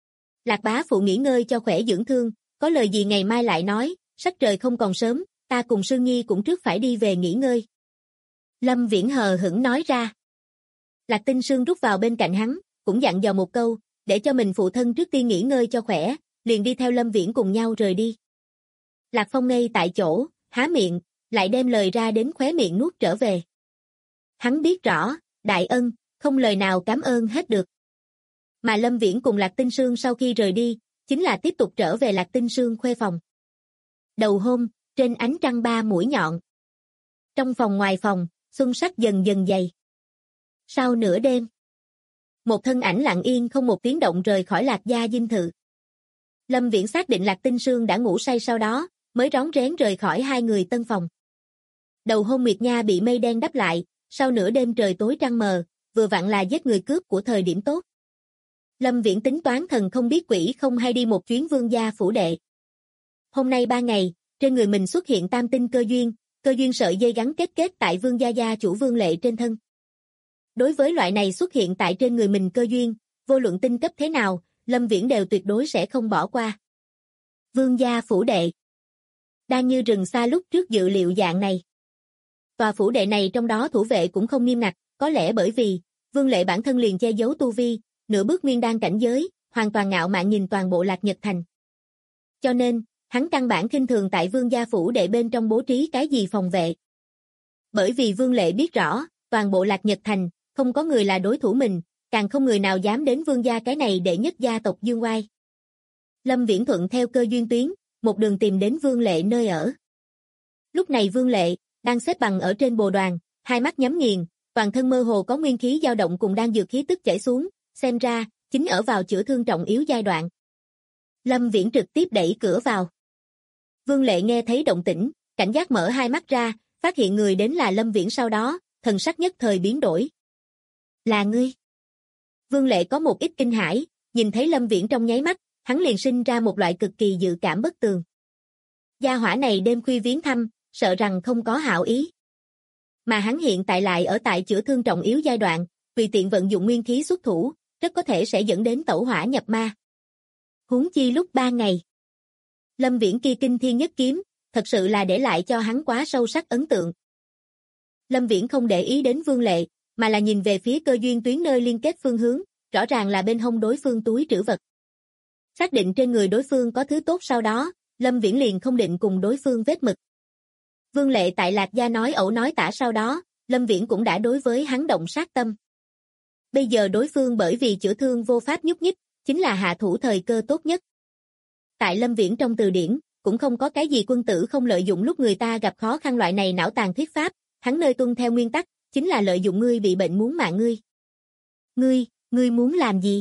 Lạc bá phụ nghỉ ngơi cho khỏe dưỡng thương, có lời gì ngày mai lại nói, sắc trời không còn sớm, ta cùng Sương Nhi cũng trước phải đi về nghỉ ngơi. Lâm Viễn hờ hững nói ra. Lạc Tinh Sương rút vào bên cạnh hắn, cũng dặn dò một câu, để cho mình phụ thân trước tiên nghỉ ngơi cho khỏe, liền đi theo Lâm Viễn cùng nhau rời đi. Lạc Phong ngây tại chỗ, há miệng, lại đem lời ra đến khóe miệng nuốt trở về. Hắn biết rõ, đại ân, không lời nào cảm ơn hết được. Mà Lâm Viễn cùng Lạc Tinh Sương sau khi rời đi, chính là tiếp tục trở về Lạc Tinh Sương khuê phòng. Đầu hôm, trên ánh trăng ba mũi nhọn. Trong phòng ngoài phòng, xuân sắc dần dần dày. Sau nửa đêm, một thân ảnh lặng yên không một tiếng động rời khỏi Lạc gia dinh thự. Lâm Viễn xác định Lạc Tinh Sương đã ngủ say sau đó, mới rón rén rời khỏi hai người tân phòng. Đầu hôm Nguyệt Nha bị mây đen đắp lại, sau nửa đêm trời tối trăng mờ, vừa vặn là giết người cướp của thời điểm tốt. Lâm Viễn tính toán thần không biết quỷ không hay đi một chuyến vương gia phủ đệ. Hôm nay 3 ngày, trên người mình xuất hiện tam tinh cơ duyên sợi dây gắn kết tại vương gia gia chủ Vương Lệ trên thân. Đối với loại này xuất hiện tại trên người mình cơ duyên, vô luận tinh cấp thế nào, Lâm Viễn đều tuyệt đối sẽ không bỏ qua. Vương gia phủ đệ. Đang như rừng xa lúc trước dự liệu dạng này. Tòa phủ đệ này trong đó thủ vệ cũng không nghiêm ngặt, có lẽ bởi vì Vương Lệ bản thân liền che giấu tu vi, nửa bước nguyên đan cảnh giới, hoàn toàn ngạo mạn nhìn toàn bộ Lạc Nhật Thành. Cho nên, hắn căn bản khinh thường tại Vương gia phủ đệ bên trong bố trí cái gì phòng vệ. Bởi vì Vương Lệ biết rõ, toàn bộ Lạc Nhật Thành, không có người là đối thủ mình, càng không người nào dám đến Vương gia cái này đệ nhất gia tộc dương oai. Lâm Viễn thuận theo cơ duyên tuyến, một đường tìm đến Vương Lệ nơi ở. Lúc này Vương Lệ đang xếp bằng ở trên bồ đoàn, hai mắt nhắm nghiền, toàn thân mơ hồ có nguyên khí dao động cùng đang dược khí tức chảy xuống, xem ra chính ở vào chữa thương trọng yếu giai đoạn. Lâm Viễn trực tiếp đẩy cửa vào. Vương Lệ nghe thấy động tĩnh, cảnh giác mở hai mắt ra, phát hiện người đến là Lâm Viễn, sau đó, thần sắc nhất thời biến đổi. Là ngươi? Vương Lệ có một ít kinh hãi, nhìn thấy Lâm Viễn trong nháy mắt, hắn liền sinh ra một loại cực kỳ dự cảm bất tường. Gia hỏa này đêm khuya viếng thăm, sợ rằng không có hảo ý. Mà hắn hiện tại lại ở tại chữa thương trọng yếu giai đoạn, tùy tiện vận dụng nguyên khí xuất thủ, rất có thể sẽ dẫn đến tẩu hỏa nhập ma. Huống chi lúc 3 ngày. Lâm Viễn kia kinh thiên nhất kiếm, thật sự là để lại cho hắn quá sâu sắc ấn tượng. Lâm Viễn không để ý đến Vương Lệ, mà là nhìn về phía cơ duyên tuyến nơi liên kết phương hướng, rõ ràng là bên hông đối phương túi trữ vật. Xác định trên người đối phương có thứ tốt, sau đó, Lâm Viễn liền không định cùng đối phương vết mực. Vương Lệ tại Lạc Gia nói ẩu nói tả, sau đó, Lâm Viễn cũng đã đối với hắn động sát tâm. Bây giờ đối phương bởi vì chữa thương vô pháp nhúc nhích, chính là hạ thủ thời cơ tốt nhất. Tại Lâm Viễn trong từ điển, cũng không có cái gì quân tử không lợi dụng lúc người ta gặp khó khăn loại này não tàn thuyết pháp, hắn nơi tuân theo nguyên tắc, chính là lợi dụng ngươi bị bệnh muốn mạng ngươi. Ngươi muốn làm gì?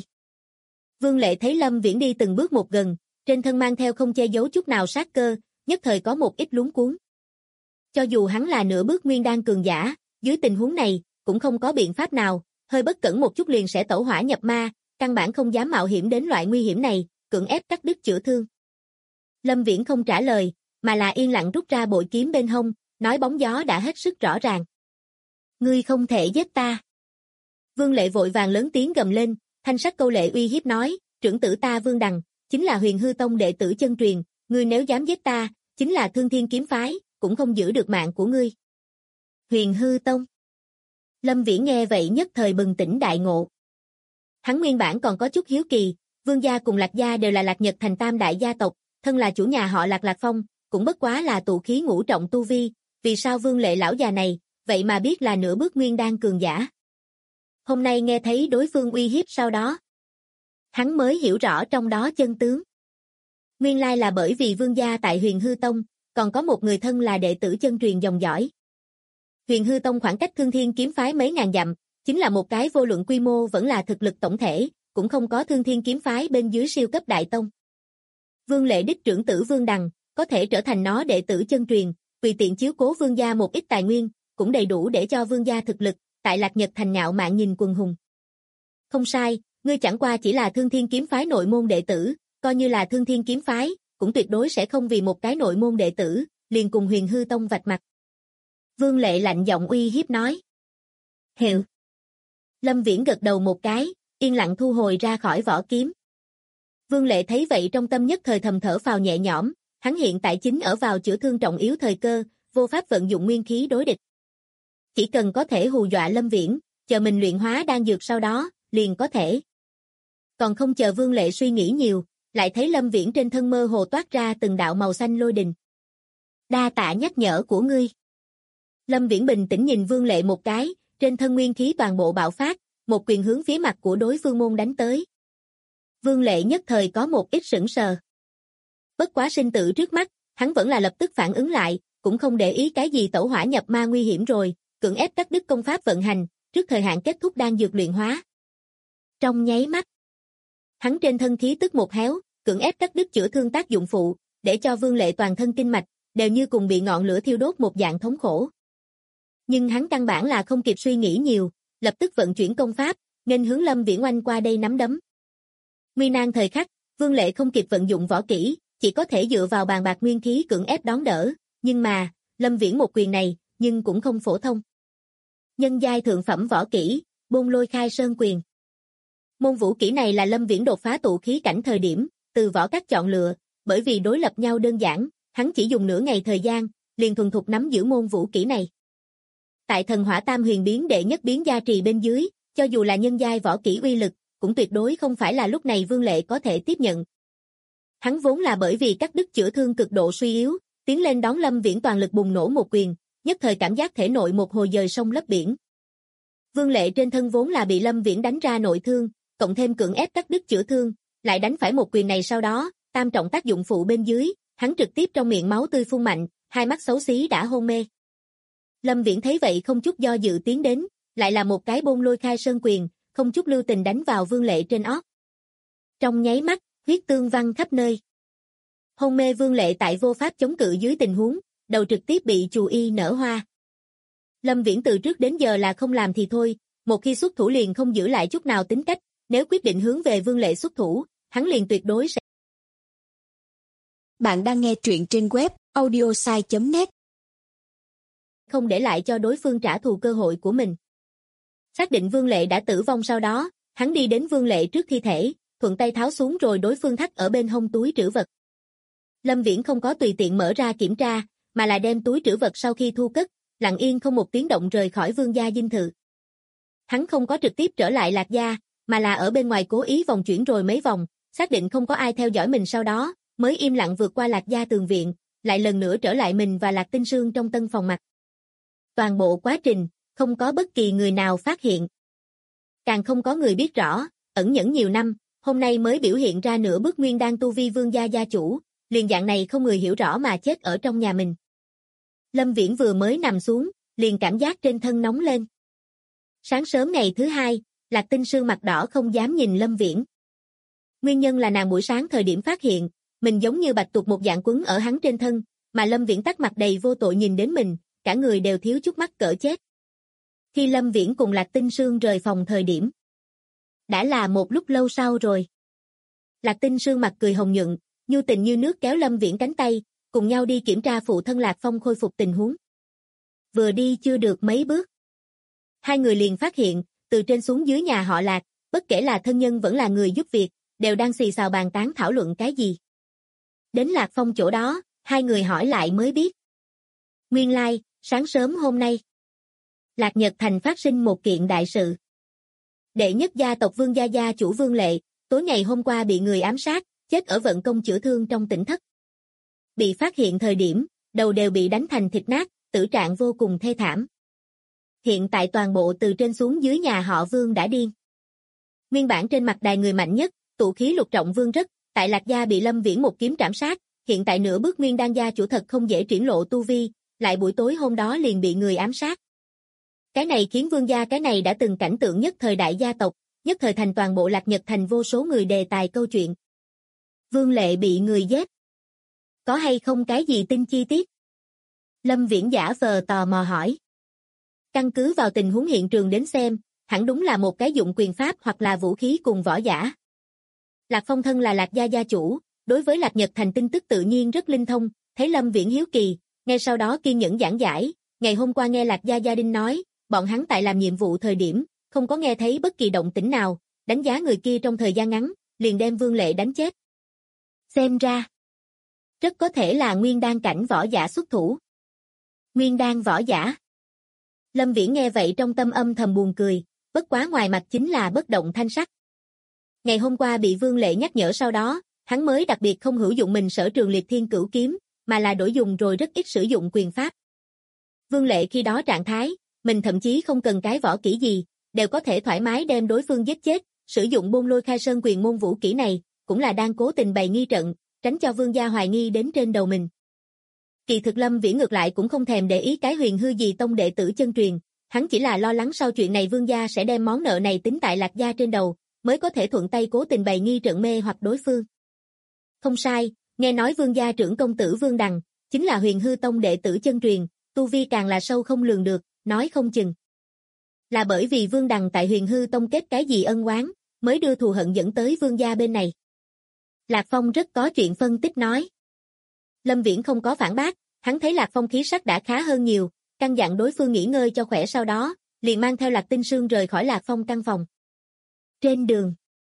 Vương Lệ thấy Lâm Viễn đi từng bước một gần, trên thân mang theo không che giấu chút nào sát cơ, nhất thời có một ít luống cuống. Cho dù hắn là nửa bước nguyên đan cường giả, dưới tình huống này, cũng không có biện pháp nào, hơi bất cẩn một chút liền sẽ tẩu hỏa nhập ma, căn bản không dám mạo hiểm đến loại nguy hiểm này, cưỡng ép cắt đứt chữa thương. Lâm Viễn không trả lời, mà là yên lặng rút ra bội kiếm bên hông, nói bóng gió đã hết sức rõ ràng. Ngươi không thể giết ta. Vương Lệ vội vàng lớn tiếng gầm lên, thanh sắc câu lệ uy hiếp nói, trưởng tử ta Vương Đằng, chính là Huyền Hư Tông đệ tử chân truyền, ngươi nếu dám giết ta, chính là Thương Thiên kiếm phái, cũng không giữ được mạng của ngươi. Huyền Hư Tông. Lâm Viễn nghe vậy nhất thời bừng tỉnh đại ngộ. Hắn nguyên bản còn có chút hiếu kỳ, Vương gia cùng Lạc gia đều là Lạc Nhật thành tam đại gia tộc, thân là chủ nhà họ Lạc Lạc Phong, cũng bất quá là tụ khí ngũ trọng tu vi, vì sao Vương Lệ lão già này, vậy mà biết là nửa bước nguyên đan cường giả. Hôm nay nghe thấy đối phương uy hiếp, sau đó, hắn mới hiểu rõ trong đó chân tướng. Nguyên lai là bởi vì Vương gia tại Huyền Hư Tông, còn có một người thân là đệ tử chân truyền dòng dõi. Huyền Hư Tông khoảng cách Thương Thiên kiếm phái mấy ngàn dặm, chính là một cái vô luận quy mô vẫn là thực lực tổng thể, cũng không có Thương Thiên kiếm phái bên dưới siêu cấp đại tông. Vương Lệ đích trưởng tử Vương Đằng, có thể trở thành nó đệ tử chân truyền, tùy tiện chiếu cố Vương gia một ít tài nguyên, cũng đầy đủ để cho Vương gia thực lực, tại Lạc Nhật thành ngạo mạn nhìn quần hùng. Không sai, ngươi chẳng qua chỉ là Thương Thiên kiếm phái nội môn đệ tử, coi như là Thương Thiên kiếm phái, cũng tuyệt đối sẽ không vì một cái nội môn đệ tử, liền cùng Huyền Hư Tông vạch mặt. Vương Lệ lạnh giọng uy hiếp nói. Hiệu. Lâm Viễn gật đầu một cái, yên lặng thu hồi ra khỏi vỏ kiếm. Vương Lệ thấy vậy trong tâm nhất thời thầm thở phào nhẹ nhõm, hắn hiện tại chính ở vào chữa thương trọng yếu thời cơ, vô pháp vận dụng nguyên khí đối địch. Chỉ cần có thể hù dọa Lâm Viễn, chờ mình luyện hóa đan dược sau đó, liền có thể. Còn không chờ Vương Lệ suy nghĩ nhiều, lại thấy Lâm Viễn trên thân mơ hồ toát ra từng đạo màu xanh lôi đình. Đa tạ nhắc nhở của ngươi. Lâm Viễn bình tĩnh nhìn Vương Lệ một cái, trên thân nguyên khí toàn bộ bạo phát, một quyền hướng phía mặt của đối phương môn đánh tới. Vương Lệ nhất thời có một ít sững sờ. Bất quá sinh tử trước mắt, hắn vẫn là lập tức phản ứng lại, cũng không để ý cái gì tẩu hỏa nhập ma nguy hiểm rồi, cưỡng ép cắt đứt công pháp vận hành, trước thời hạn kết thúc đan dược luyện hóa. Trong nháy mắt, hắn trên thân khí tức một héo, cưỡng ép cắt đứt chữa thương tác dụng phụ, để cho Vương Lệ toàn thân kinh mạch đều như cùng bị ngọn lửa thiêu đốt một dạng thống khổ. Nhưng hắn căn bản là không kịp suy nghĩ nhiều, lập tức vận chuyển công pháp, nên hướng Lâm Viễn oanh qua đây nắm đấm. Nguy nan thời khắc, Vương Lệ không kịp vận dụng võ kỹ, chỉ có thể dựa vào bàn bạc nguyên khí cưỡng ép đón đỡ, nhưng mà, Lâm Viễn một quyền này, nhưng cũng không phổ thông. Nhân giai thượng phẩm võ kỹ, Bôn Lôi Khai Sơn quyền. Môn vũ kỹ này là Lâm Viễn đột phá tụ khí cảnh thời điểm, từ võ các chọn lựa, bởi vì đối lập nhau đơn giản, hắn chỉ dùng nửa ngày thời gian, liền thuần thục nắm giữ môn vũ kỹ này. Tại thần hỏa tam huyền biến đệ nhất biến gia trì bên dưới, cho dù là nhân giai võ kỹ uy lực, cũng tuyệt đối không phải là lúc này Vương Lệ có thể tiếp nhận. Hắn vốn là bởi vì cắt đứt chữa thương cực độ suy yếu, tiến lên đón Lâm Viễn toàn lực bùng nổ một quyền, nhất thời cảm giác thể nội một hồi dời sông lấp biển. Vương Lệ trên thân vốn là bị Lâm Viễn đánh ra nội thương, cộng thêm cưỡng ép cắt đứt chữa thương, lại đánh phải một quyền này sau đó, tam trọng tác dụng phụ bên dưới, hắn trực tiếp trong miệng máu tươi phun mạnh, hai mắt xấu xí đã hôn mê. Lâm Viễn thấy vậy không chút do dự tiến đến, lại là một cái bôn lôi khai sơn quyền, không chút lưu tình đánh vào Vương Lệ trên ót. Trong nháy mắt, huyết tương văng khắp nơi. Hôn mê Vương Lệ tại vô pháp chống cự dưới tình huống, đầu trực tiếp bị chù y nở hoa. Lâm Viễn từ trước đến giờ là không làm thì thôi, một khi xuất thủ liền không giữ lại chút nào tính cách, nếu quyết định hướng về Vương Lệ xuất thủ, hắn liền tuyệt đối sẽ. Bạn đang nghe truyện trên web audiosai.net. Không để lại cho đối phương trả thù cơ hội của mình. Xác định Vương Lệ đã tử vong sau đó, hắn đi đến Vương Lệ trước thi thể, thuận tay tháo xuống rồi đối phương thắt ở bên hông túi trữ vật. Lâm Viễn không có tùy tiện mở ra kiểm tra, mà là đem túi trữ vật sau khi thu cất, lặng yên không một tiếng động rời khỏi Vương gia dinh thự. Hắn không có trực tiếp trở lại Lạc gia, mà là ở bên ngoài cố ý vòng chuyển rồi mấy vòng, xác định không có ai theo dõi mình sau đó, mới im lặng vượt qua Lạc gia tường viện, lại lần nữa trở lại mình và Lạc Tinh Sương trong tân phòng mặt. Toàn bộ quá trình, không có bất kỳ người nào phát hiện. Càng không có người biết rõ, ẩn nhẫn nhiều năm, hôm nay mới biểu hiện ra nửa bước nguyên đan tu vi Vương gia gia chủ, liền dạng này không người hiểu rõ mà chết ở trong nhà mình. Lâm Viễn vừa mới nằm xuống, liền cảm giác trên thân nóng lên. Sáng sớm ngày thứ hai, Lạc Tinh Sương mặt đỏ không dám nhìn Lâm Viễn. Nguyên nhân là nàng buổi sáng thời điểm phát hiện, mình giống như bạch tuộc một dạng quấn ở hắn trên thân, mà Lâm Viễn tắt mặt đầy vô tội nhìn đến mình, cả người đều thiếu chút mắc cỡ chết. Khi Lâm Viễn cùng Lạc Tinh Sương rời phòng thời điểm, đã là một lúc lâu sau rồi. Lạc Tinh Sương mặt cười hồng nhuận, nhu tình như nước kéo Lâm Viễn cánh tay, cùng nhau đi kiểm tra phụ thân Lạc Phong khôi phục tình huống. Vừa đi chưa được mấy bước, hai người liền phát hiện, từ trên xuống dưới nhà họ Lạc, bất kể là thân nhân vẫn là người giúp việc, đều đang xì xào bàn tán thảo luận cái gì. Đến Lạc Phong chỗ đó, hai người hỏi lại mới biết. Nguyên lai, sáng sớm hôm nay, Lạc Nhật Thành phát sinh một kiện đại sự. Đệ nhất gia tộc Vương gia gia chủ Vương Lệ, tối ngày hôm qua bị người ám sát, chết ở vận công chữa thương trong tỉnh thất. Bị phát hiện thời điểm, đầu đều bị đánh thành thịt nát, tử trạng vô cùng thê thảm. Hiện tại toàn bộ từ trên xuống dưới nhà họ Vương đã điên. Nguyên bản trên mặt đài người mạnh nhất, tụ khí lục trọng Vương Rất, tại Lạc gia bị Lâm Viễn một kiếm trảm sát, hiện tại nửa bước nguyên đan gia chủ thật không dễ triển lộ tu vi, lại buổi tối hôm đó liền bị người ám sát. Cái này khiến Vương gia cái này đã từng cảnh tượng nhất thời đại gia tộc, nhất thời thành toàn bộ Lạc Nhật Thành vô số người đề tài câu chuyện. Vương Lệ bị người giết. Có hay không cái gì tin chi tiết? Lâm Viễn giả vờ tò mò hỏi. Căn cứ vào tình huống hiện trường đến xem, hẳn đúng là một cái dụng quyền pháp hoặc là vũ khí cùng võ giả. Lạc Phong thân là Lạc gia gia chủ, đối với Lạc Nhật Thành tin tức tự nhiên rất linh thông, thấy Lâm Viễn hiếu kỳ, ngay sau đó kiên nhẫn giảng giải, ngày hôm qua nghe Lạc gia gia đình nói, bọn hắn tại làm nhiệm vụ thời điểm, không có nghe thấy bất kỳ động tĩnh nào, đánh giá người kia trong thời gian ngắn, liền đem Vương Lệ đánh chết. Xem ra, rất có thể là nguyên đan cảnh võ giả xuất thủ. Nguyên đan võ giả. Lâm Viễn nghe vậy trong tâm âm thầm buồn cười, bất quá ngoài mặt chính là bất động thanh sắc. Ngày hôm qua bị Vương Lệ nhắc nhở sau đó, hắn mới đặc biệt không hữu dụng mình sở trường liệt thiên cửu kiếm, mà là đổi dùng rồi rất ít sử dụng quyền pháp. Vương Lệ khi đó trạng thái, mình thậm chí không cần cái võ kỹ gì, đều có thể thoải mái đem đối phương giết chết, sử dụng bôn lôi khai sơn quyền môn vũ kỹ này, cũng là đang cố tình bày nghi trận, tránh cho Vương gia hoài nghi đến trên đầu mình. Kỳ thực Lâm Viễn ngược lại cũng không thèm để ý cái huyền hư gì tông đệ tử chân truyền, hắn chỉ là lo lắng sau chuyện này Vương gia sẽ đem món nợ này tính tại Lạc gia trên đầu, mới có thể thuận tay cố tình bày nghi trận mê hoặc đối phương. Không sai, nghe nói Vương gia trưởng công tử Vương Đằng, chính là huyền hư tông đệ tử chân truyền, tu vi càng là sâu không lường được, nói không chừng. Là bởi vì Vương Đằng tại huyền hư tông kết cái gì ân oán, mới đưa thù hận dẫn tới Vương gia bên này. Lạc Phong rất có chuyện phân tích nói. Lâm Viễn không có phản bác, hắn thấy Lạc Phong khí sắc đã khá hơn nhiều, căn dặn đối phương nghỉ ngơi cho khỏe sau đó, liền mang theo Lạc Tinh Sương rời khỏi Lạc Phong căn phòng. Trên đường,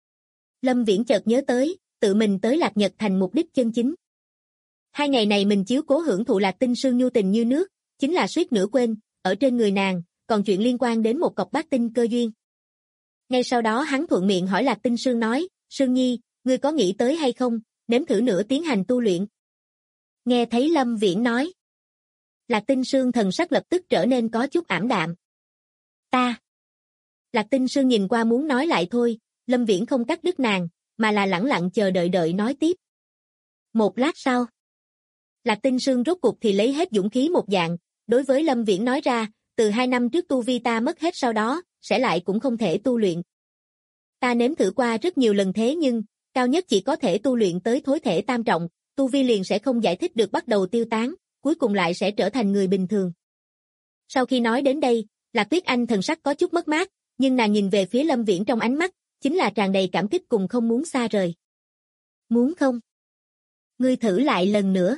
Lâm Viễn chợt nhớ tới, tự mình tới Lạc Nhật Thành mục đích chân chính. 2 ngày này mình chiếu cố hưởng thụ Lạc Tinh Sương nhu tình như nước, chính là suýt nữa quên, ở trên người nàng, còn chuyện liên quan đến một cọc bát tinh cơ duyên. Ngay sau đó hắn thuận miệng hỏi Lạc Tinh Sương nói, Sương Nhi, ngươi có nghĩ tới hay không, nếm thử nữa tiến hành tu luyện. Nghe thấy Lâm Viễn nói. Lạc Tinh Sương thần sắc lập tức trở nên có chút ảm đạm. Ta. Lạc Tinh Sương nhìn qua muốn nói lại thôi, Lâm Viễn không cắt đứt nàng, mà là lẳng lặng chờ đợi nói tiếp. Một lát sau, Lạc Tinh Sương rốt cuộc thì lấy hết dũng khí một dạng, đối với Lâm Viễn nói ra, từ 2 năm trước tu vi ta mất hết sau đó, sẽ lại cũng không thể tu luyện. Ta nếm thử qua rất nhiều lần thế nhưng, cao nhất chỉ có thể tu luyện tới thối thể tam trọng, tu vi liền sẽ không giải thích được bắt đầu tiêu tán, cuối cùng lại sẽ trở thành người bình thường. Sau khi nói đến đây, Lạc Tuyết Anh thần sắc có chút mất mát, nhưng nàng nhìn về phía Lâm Viễn trong ánh mắt, chính là tràn đầy cảm kích cùng không muốn xa rời. Muốn không? Ngươi thử lại lần nữa.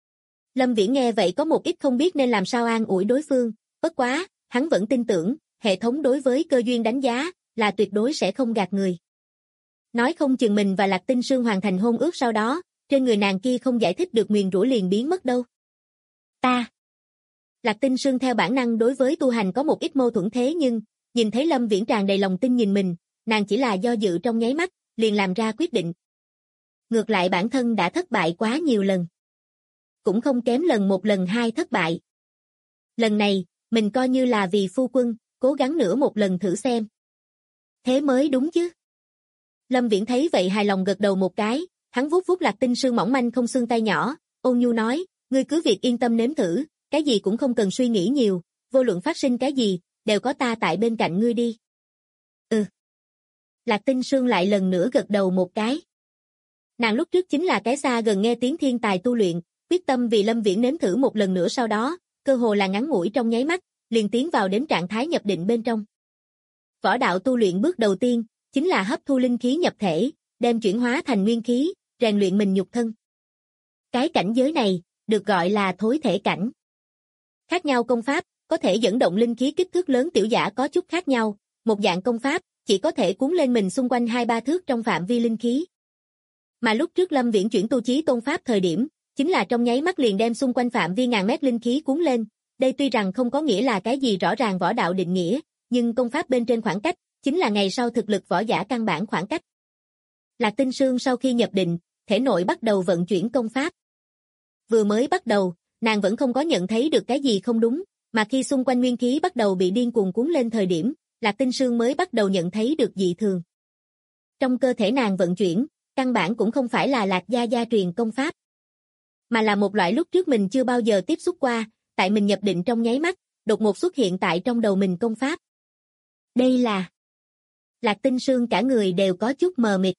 Lâm Viễn nghe vậy có một ít không biết nên làm sao an ủi đối phương, bất quá, hắn vẫn tin tưởng, hệ thống đối với cơ duyên đánh giá, là tuyệt đối sẽ không gạt người. Nói không chừng mình và Lạc Tinh Sương hoàn thành hôn ước sau đó, trên người nàng kia không giải thích được nguyền rủa liền biến mất đâu. Ta. Lạc Tinh Sương theo bản năng đối với tu hành có một ít mâu thuẫn thế nhưng, nhìn thấy Lâm Viễn tràn đầy lòng tin nhìn mình, nàng chỉ là do dự trong nháy mắt, liền làm ra quyết định. Ngược lại bản thân đã thất bại quá nhiều lần. Cũng không kém lần 1 lần 2 thất bại. Lần này, mình coi như là vì phu quân, cố gắng nữa một lần thử xem. Thế mới đúng chứ. Lâm Viễn thấy vậy hài lòng gật đầu một cái, hắn vuốt vuốt Lạc Tinh Sương mỏng manh không xương tay nhỏ, ôn nhu nói, ngươi cứ việc yên tâm nếm thử, cái gì cũng không cần suy nghĩ nhiều, vô luận phát sinh cái gì, đều có ta tại bên cạnh ngươi đi. Ừ. Lạc Tinh Sương lại lần nữa gật đầu một cái. Nàng lúc trước chính là cái xa gần nghe tiếng thiên tài tu luyện, quyết tâm vì Lâm Viễn nếm thử một lần nữa sau đó, cơ hồ là ngắn ngủi trong nháy mắt, liền tiến vào đến trạng thái nhập định bên trong. Võ đạo tu luyện bước đầu tiên, chính là hấp thu linh khí nhập thể, đem chuyển hóa thành nguyên khí, rèn luyện mình nhục thân. Cái cảnh giới này, được gọi là thối thể cảnh. Khác nhau công pháp, có thể dẫn động linh khí kích thước lớn tiểu giả có chút khác nhau, một dạng công pháp, chỉ có thể cuốn lên mình xung quanh 2-3 thước trong phạm vi linh khí. Mà lúc trước Lâm Viễn chuyển tu chí tôn pháp thời điểm, chính là trong nháy mắt liền đem xung quanh phạm vi ngàn mét linh khí cuốn lên, đây tuy rằng không có nghĩa là cái gì rõ ràng võ đạo định nghĩa, nhưng công pháp bên trên khoảng cách, chính là ngày sau thực lực võ giả căn bản khoảng cách. Lạc Tinh Sương sau khi nhập định, thể nội bắt đầu vận chuyển công pháp. Vừa mới bắt đầu, nàng vẫn không có nhận thấy được cái gì không đúng, mà khi xung quanh nguyên khí bắt đầu bị điên cuồng cuốn lên thời điểm, Lạc Tinh Sương mới bắt đầu nhận thấy được dị thường. Trong cơ thể nàng vận chuyển, căn bản cũng không phải là Lạc gia gia truyền công pháp, mà là một loại lúc trước mình chưa bao giờ tiếp xúc qua, tại mình nhập định trong nháy mắt, đột ngột xuất hiện tại trong đầu mình công pháp. Đây là... Lạc Tinh Sương cả người đều có chút mờ mịt.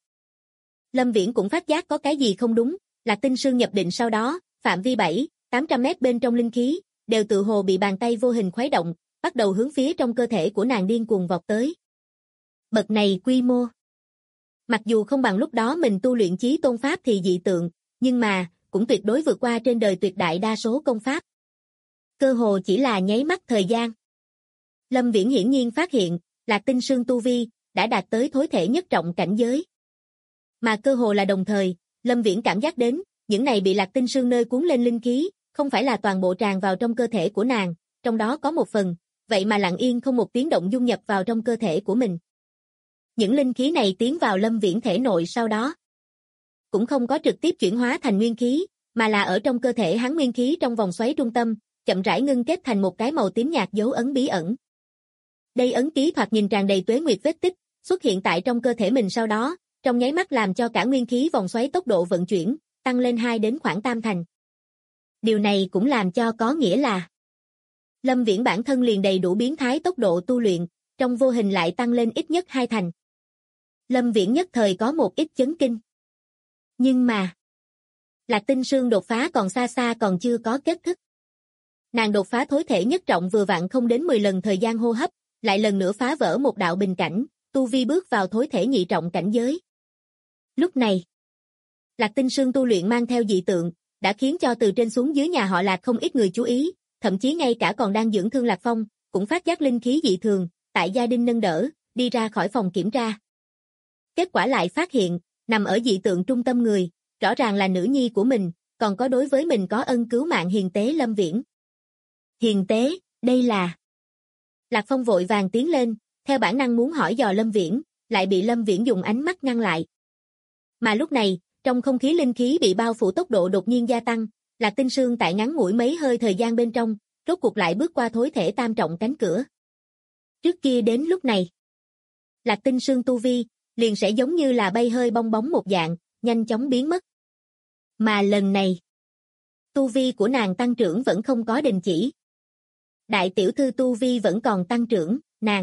Lâm Viễn cũng phát giác có cái gì không đúng, Lạc Tinh Sương nhập định sau đó, phạm vi 700-800 mét bên trong linh khí, đều tự hồ bị bàn tay vô hình khuấy động, bắt đầu hướng phía trong cơ thể của nàng điên cuồng vọt tới. Bậc này quy mô. Mặc dù không bằng lúc đó mình tu luyện chí tôn pháp thì dị tượng, nhưng mà, cũng tuyệt đối vượt qua trên đời tuyệt đại đa số công pháp. Cơ hồ chỉ là nháy mắt thời gian. Lâm Viễn hiển nhiên phát hiện, Lạc Tinh Sương tu vi, đã đạt tới thối thể nhất trọng cảnh giới. Mà cơ hồ là đồng thời, Lâm Viễn cảm giác đến, những này bị Lạc Tinh Sương nơi cuốn lên linh khí, không phải là toàn bộ tràn vào trong cơ thể của nàng, trong đó có một phần, vậy mà lặng yên không một tiếng động dung nhập vào trong cơ thể của mình. Những linh khí này tiến vào Lâm Viễn thể nội sau đó, cũng không có trực tiếp chuyển hóa thành nguyên khí, mà là ở trong cơ thể hắn nguyên khí trong vòng xoáy trung tâm, chậm rãi ngưng kết thành một cái màu tím nhạt dấu ấn bí ẩn. Đây ấn ký thoạt nhìn tràn đầy tuế nguyệt vết tích, xuất hiện tại trong cơ thể mình sau đó, trong nháy mắt làm cho cả nguyên khí vòng xoáy tốc độ vận chuyển, tăng lên 2 đến khoảng tam thành. Điều này cũng làm cho có nghĩa là Lâm Viễn bản thân liền đầy đủ biến thái tốc độ tu luyện, trong vô hình lại tăng lên ít nhất 2 thành. Lâm Viễn nhất thời có một ít chấn kinh. Nhưng mà, Lạc Tinh Sương đột phá còn xa xa còn chưa có kết thúc. Nàng đột phá thối thể nhất trọng vừa vặn không đến 10 lần thời gian hô hấp, lại lần nữa phá vỡ một đạo bình cảnh, tu vi bước vào thối thể nhị trọng cảnh giới. Lúc này, Lạc Tinh Sương tu luyện mang theo dị tượng, đã khiến cho từ trên xuống dưới nhà họ Lạc không ít người chú ý, thậm chí ngay cả còn đang dưỡng thương Lạc Phong, cũng phát giác linh khí dị thường, tại gia đình nâng đỡ, đi ra khỏi phòng kiểm tra. Kết quả lại phát hiện, nằm ở dị tượng trung tâm người, rõ ràng là nữ nhi của mình, còn có đối với mình có ân cứu mạng hiền tế Lâm Viễn. Hiền tế, đây là... Lạc Phong vội vàng tiến lên, theo bản năng muốn hỏi dò Lâm Viễn, lại bị Lâm Viễn dùng ánh mắt ngăn lại. Mà lúc này, trong không khí linh khí bị bao phủ tốc độ đột nhiên gia tăng, Lạc Tinh Sương tại ngắn ngủi mấy hơi thời gian bên trong, rốt cuộc lại bước qua thối thể tam trọng cánh cửa. Trước kia đến lúc này, Lạc Tinh Sương tu vi, liền sẽ giống như là bay hơi bong bóng một dạng, nhanh chóng biến mất. Mà lần này, tu vi của nàng tăng trưởng vẫn không có đình chỉ. Đại tiểu thư tu vi vẫn còn tăng trưởng,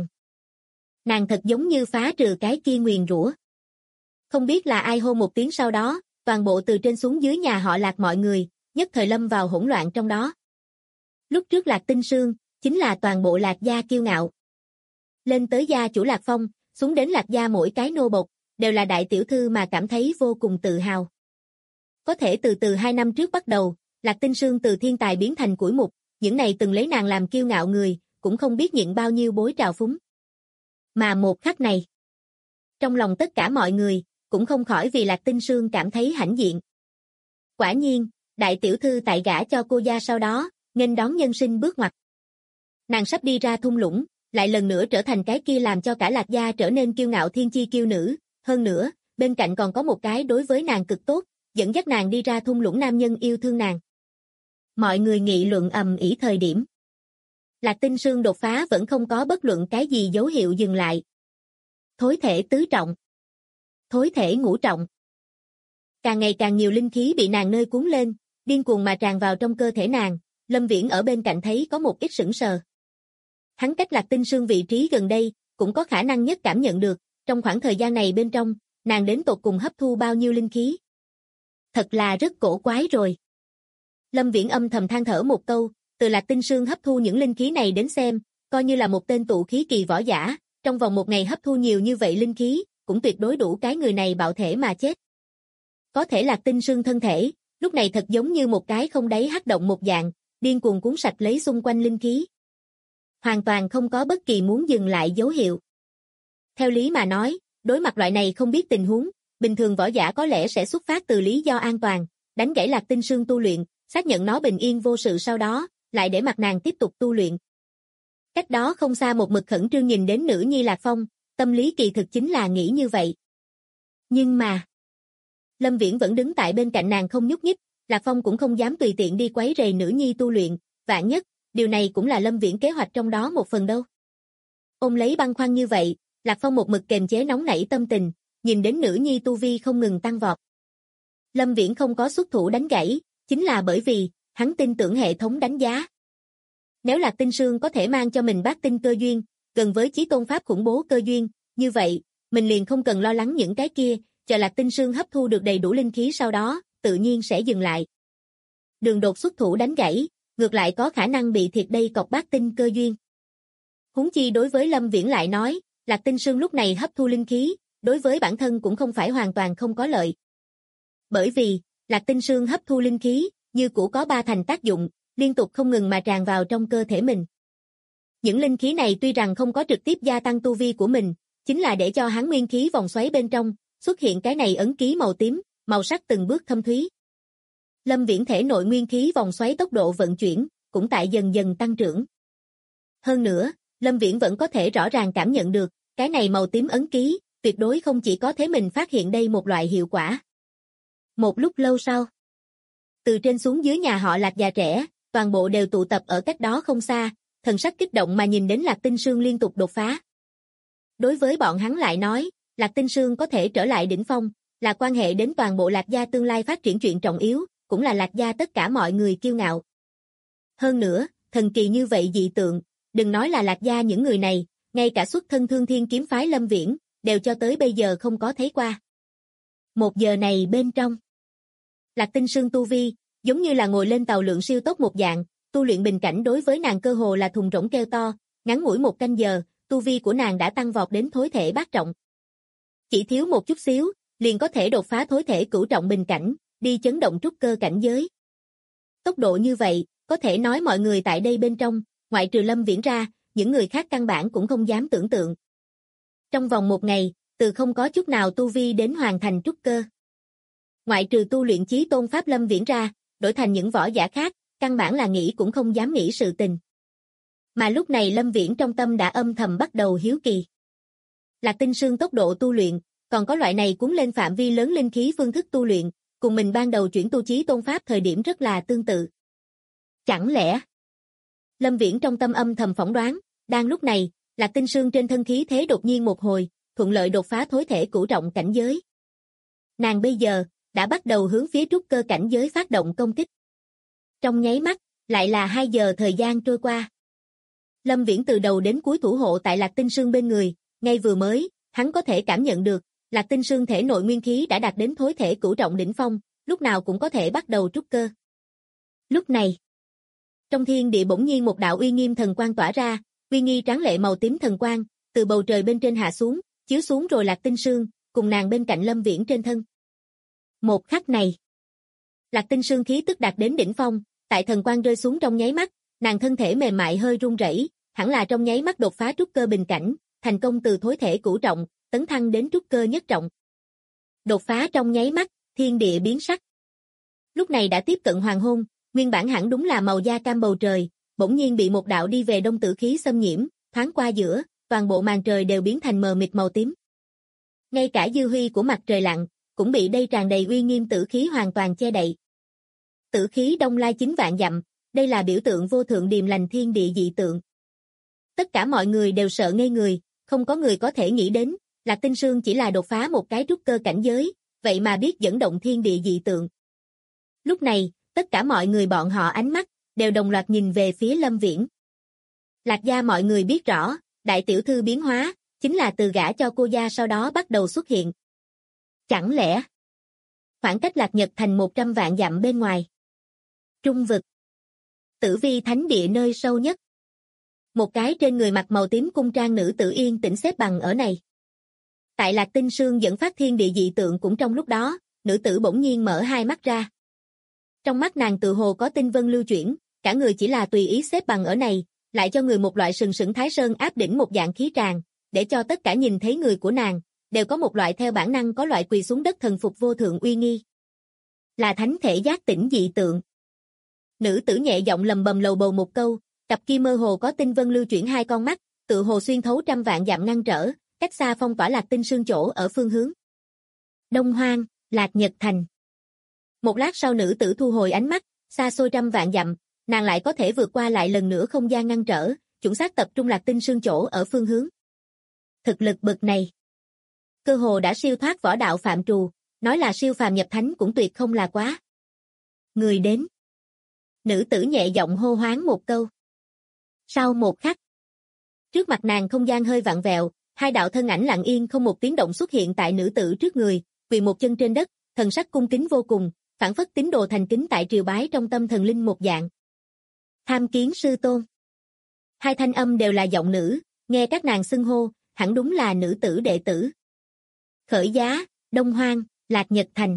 nàng thật giống như phá trừ cái kia nguyền rủa. Không biết là ai hô một tiếng sau đó, toàn bộ từ trên xuống dưới nhà họ Lạc mọi người, nhất thời lâm vào hỗn loạn trong đó. Lúc trước Lạc Tinh Sương, chính là toàn bộ Lạc gia kiêu ngạo. Lên tới gia chủ Lạc Phong, xuống đến Lạc gia mỗi cái nô bộc, đều là đại tiểu thư mà cảm thấy vô cùng tự hào. Có thể từ 2 năm trước bắt đầu, Lạc Tinh Sương từ thiên tài biến thành củi mục, những này từng lấy nàng làm kiêu ngạo người, cũng không biết nhịn bao nhiêu bối trào phúng. Mà một khắc này, trong lòng tất cả mọi người, cũng không khỏi vì Lạc Tinh Sương cảm thấy hãnh diện. Quả nhiên, đại tiểu thư tại gả cho cô gia sau đó, nghênh đón nhân sinh bước ngoặt. Nàng sắp đi ra thung lũng, lại lần nữa trở thành cái kia làm cho cả Lạc gia trở nên kiêu ngạo thiên chi kiêu nữ, hơn nữa, bên cạnh còn có một cái đối với nàng cực tốt, dẫn dắt nàng đi ra thung lũng nam nhân yêu thương nàng. Mọi người nghị luận ầm ĩ thời điểm. Lạc Tinh Sương đột phá vẫn không có bất luận cái gì dấu hiệu dừng lại. Thối thể tứ trọng. Thối thể ngũ trọng. Càng ngày càng nhiều linh khí bị nàng nơi cuốn lên, điên cuồng mà tràn vào trong cơ thể nàng, Lâm Viễn ở bên cạnh thấy có một ít sững sờ. Hắn cách Lạc Tinh Sương vị trí gần đây, cũng có khả năng nhất cảm nhận được, trong khoảng thời gian này bên trong, nàng đến tột cùng hấp thu bao nhiêu linh khí. Thật là rất cổ quái rồi. Lâm Viễn âm thầm than thở một câu, từ Lạc Tinh Sương hấp thu những linh khí này đến xem, coi như là một tên tụ khí kỳ võ giả, trong vòng một ngày hấp thu nhiều như vậy linh khí, cũng tuyệt đối đủ cái người này bạo thể mà chết. Có thể Lạc Tinh Sương thân thể, lúc này thật giống như một cái không đáy hắc động một dạng, điên cuồng cuốn sạch lấy xung quanh linh khí. Hoàn toàn không có bất kỳ muốn dừng lại dấu hiệu. Theo lý mà nói, đối mặt loại này không biết tình huống, bình thường võ giả có lẽ sẽ xuất phát từ lý do an toàn, đánh gãy Lạc Tinh Sương tu luyện, xác nhận nó bình yên vô sự sau đó, lại để mặc nàng tiếp tục tu luyện. Cách đó không xa một mực khẩn trương nhìn đến nữ nhi Lạc Phong, tâm lý kỳ thực chính là nghĩ như vậy. Nhưng mà, Lâm Viễn vẫn đứng tại bên cạnh nàng không nhúc nhích, Lạc Phong cũng không dám tùy tiện đi quấy rầy nữ nhi tu luyện, vạn nhất, điều này cũng là Lâm Viễn kế hoạch trong đó một phần đâu. Ôm lấy băn khoăn như vậy, Lạc Phong một mực kềm chế nóng nảy tâm tình, nhìn đến nữ nhi tu vi không ngừng tăng vọt. Lâm Viễn không có xuất thủ đánh gãy, chính là bởi vì, hắn tin tưởng hệ thống đánh giá. Nếu Lạc Tinh Sương có thể mang cho mình bát tinh cơ duyên, gần với chí tôn pháp khủng bố cơ duyên, như vậy, mình liền không cần lo lắng những cái kia, chờ Lạc Tinh Sương hấp thu được đầy đủ linh khí sau đó, tự nhiên sẽ dừng lại. Đường đột xuất thủ đánh gãy, ngược lại có khả năng bị thiệt đây cọc bát tinh cơ duyên. Huống chi đối với Lâm Viễn lại nói, Lạc Tinh Sương lúc này hấp thu linh khí, đối với bản thân cũng không phải hoàn toàn không có lợi. Bởi vì, Lạc Tinh Sương hấp thu linh khí, như cũ có 3 thành tác dụng, liên tục không ngừng mà tràn vào trong cơ thể mình. Những linh khí này tuy rằng không có trực tiếp gia tăng tu vi của mình, chính là để cho hắn nguyên khí vòng xoáy bên trong, xuất hiện cái này ấn ký màu tím, màu sắc từng bước thâm thúy. Lâm Viễn thể nội nguyên khí vòng xoáy tốc độ vận chuyển, cũng tại dần dần tăng trưởng. Hơn nữa, Lâm Viễn vẫn có thể rõ ràng cảm nhận được, cái này màu tím ấn ký, tuyệt đối không chỉ có thế mình phát hiện đây một loại hiệu quả. Một lúc lâu sau, từ trên xuống dưới nhà họ Lạc già trẻ, toàn bộ đều tụ tập ở cách đó không xa, thần sắc kích động mà nhìn đến Lạc Tinh Sương liên tục đột phá. Đối với bọn hắn lại nói, Lạc Tinh Sương có thể trở lại đỉnh phong, là quan hệ đến toàn bộ Lạc gia tương lai phát triển chuyện trọng yếu, cũng là Lạc gia tất cả mọi người kiêu ngạo. Hơn nữa, thần kỳ như vậy dị tượng, đừng nói là Lạc gia những người này, ngay cả xuất thân Thương Thiên kiếm phái Lâm Viễn, đều cho tới bây giờ không có thấy qua. Một giờ này bên trong, Lạc Tinh Sương tu vi, giống như là ngồi lên tàu lượng siêu tốc một dạng, tu luyện bình cảnh đối với nàng cơ hồ là thùng rỗng kêu to, ngắn ngủi 1 canh giờ, tu vi của nàng đã tăng vọt đến thối thể bát trọng. Chỉ thiếu một chút xíu, liền có thể đột phá thối thể cửu trọng bình cảnh, đi chấn động trúc cơ cảnh giới. Tốc độ như vậy, có thể nói mọi người tại đây bên trong, ngoại trừ Lâm Viễn ra, những người khác căn bản cũng không dám tưởng tượng. Trong vòng 1 ngày, từ không có chút nào tu vi đến hoàn thành trúc cơ. Ngoại trừ tu luyện chí tôn pháp Lâm Viễn ra, đổi thành những võ giả khác, căn bản là nghĩ cũng không dám nghĩ sự tình. Mà lúc này Lâm Viễn trong tâm đã âm thầm bắt đầu hiếu kỳ. Lạc Tinh Sương tốc độ tu luyện, còn có loại này cuốn lên phạm vi lớn linh khí phương thức tu luyện, cùng mình ban đầu chuyển tu chí tôn pháp thời điểm rất là tương tự. Chẳng lẽ? Lâm Viễn trong tâm âm thầm phỏng đoán, đang lúc này, Lạc Tinh Sương trên thân khí thế đột nhiên một hồi, thuận lợi đột phá thối thể cửu trọng cảnh giới. Nàng bây giờ, đã bắt đầu hướng phía trúc cơ cảnh giới phát động công kích. Trong nháy mắt, lại là 2 giờ thời gian trôi qua. Lâm Viễn từ đầu đến cuối thủ hộ tại Lạc Tinh Sương bên người, ngay vừa mới, hắn có thể cảm nhận được, Lạc Tinh Sương thể nội nguyên khí đã đạt đến thối thể cửu trọng đỉnh phong, lúc nào cũng có thể bắt đầu trúc cơ. Lúc này, trong thiên địa bỗng nhiên một đạo uy nghiêm thần quang tỏa ra, uy nghi tráng lệ màu tím thần quang, từ bầu trời bên trên hạ xuống, chiếu xuống rồi Lạc Tinh Sương, cùng nàng bên cạnh Lâm Viễn trên thân. Một khắc này, Lạc Tinh Sương khí tức đạt đến đỉnh phong, tại thần quang rơi xuống trong nháy mắt, nàng thân thể mềm mại hơi run rẩy, hẳn là trong nháy mắt đột phá trúc cơ bình cảnh, thành công từ thối thể cửu trọng, tấn thăng đến trúc cơ nhất trọng. Đột phá trong nháy mắt, thiên địa biến sắc. Lúc này đã tiếp cận hoàng hôn, nguyên bản hẳn đúng là màu da cam bầu trời, bỗng nhiên bị một đạo đi về đông tử khí xâm nhiễm, thoáng qua giữa, toàn bộ màn trời đều biến thành mờ mịt màu tím. Ngay cả dư huy của mặt trời lặn, cũng bị đây tràn đầy uy nghiêm tử khí hoàn toàn che đậy. Tử khí đông lai 9 vạn dặm, đây là biểu tượng vô thượng điềm lành thiên địa dị tượng. Tất cả mọi người đều sợ ngây người, không có người có thể nghĩ đến, Lạc Tinh Sương chỉ là đột phá một cái trúc cơ cảnh giới, vậy mà biết dẫn động thiên địa dị tượng. Lúc này, tất cả mọi người bọn họ ánh mắt, đều đồng loạt nhìn về phía Lâm Viễn. Lạc gia mọi người biết rõ, đại tiểu thư biến hóa, chính là từ gả cho cô gia sau đó bắt đầu xuất hiện. Chẳng lẽ, khoảng cách Lạc Nhật thành 100 vạn dặm bên ngoài. Trung vực. Tử vi thánh địa nơi sâu nhất. Một cái trên người mặc màu tím cung trang nữ tử yên tĩnh xếp bằng ở này. Tại Lạc Tinh Sương dẫn phát thiên địa dị tượng cũng trong lúc đó, nữ tử bỗng nhiên mở hai mắt ra. Trong mắt nàng tự hồ có tinh vân lưu chuyển, cả người chỉ là tùy ý xếp bằng ở này, lại cho người một loại sừng sững thái sơn áp đỉnh một dạng khí tràng, để cho tất cả nhìn thấy người của nàng, đều có một loại theo bản năng có loại quỳ xuống đất thần phục vô thượng uy nghi. Là thánh thể giác tỉnh dị tượng. Nữ tử nhẹ giọng lầm bầm lầu bầu một câu, cặp kia mơ hồ có tinh vân lưu chuyển hai con mắt, tự hồ xuyên thấu trăm vạn dặm ngăn trở, cách xa phong tỏa Lạc Tinh Sương chỗ ở phương hướng. Đông Hoang, Lạc Nhật thành. Một lát sau nữ tử thu hồi ánh mắt, xa xôi trăm vạn dặm, nàng lại có thể vượt qua lại lần nữa không gian ngăn trở, chuẩn xác tập trung Lạc Tinh Sương chỗ ở phương hướng. Thực lực bậc này, cơ hồ đã siêu thoát võ đạo phạm trù, nói là siêu phàm nhập thánh cũng tuyệt không là quá. Người đến. Nữ tử nhẹ giọng hô hoáng một câu. Sau một khắc, trước mặt nàng không gian hơi vặn vẹo, hai đạo thân ảnh lặng yên không một tiếng động xuất hiện tại nữ tử trước người, quỳ một chân trên đất, thần sắc cung kính vô cùng, phảng phất tín đồ thành kính tại triều bái trong tâm thần linh một dạng. Tham kiến sư tôn. Hai thanh âm đều là giọng nữ, nghe các nàng xưng hô, hẳn đúng là nữ tử đệ tử. Khởi giá, Đông Hoang, Lạc Nhật thành.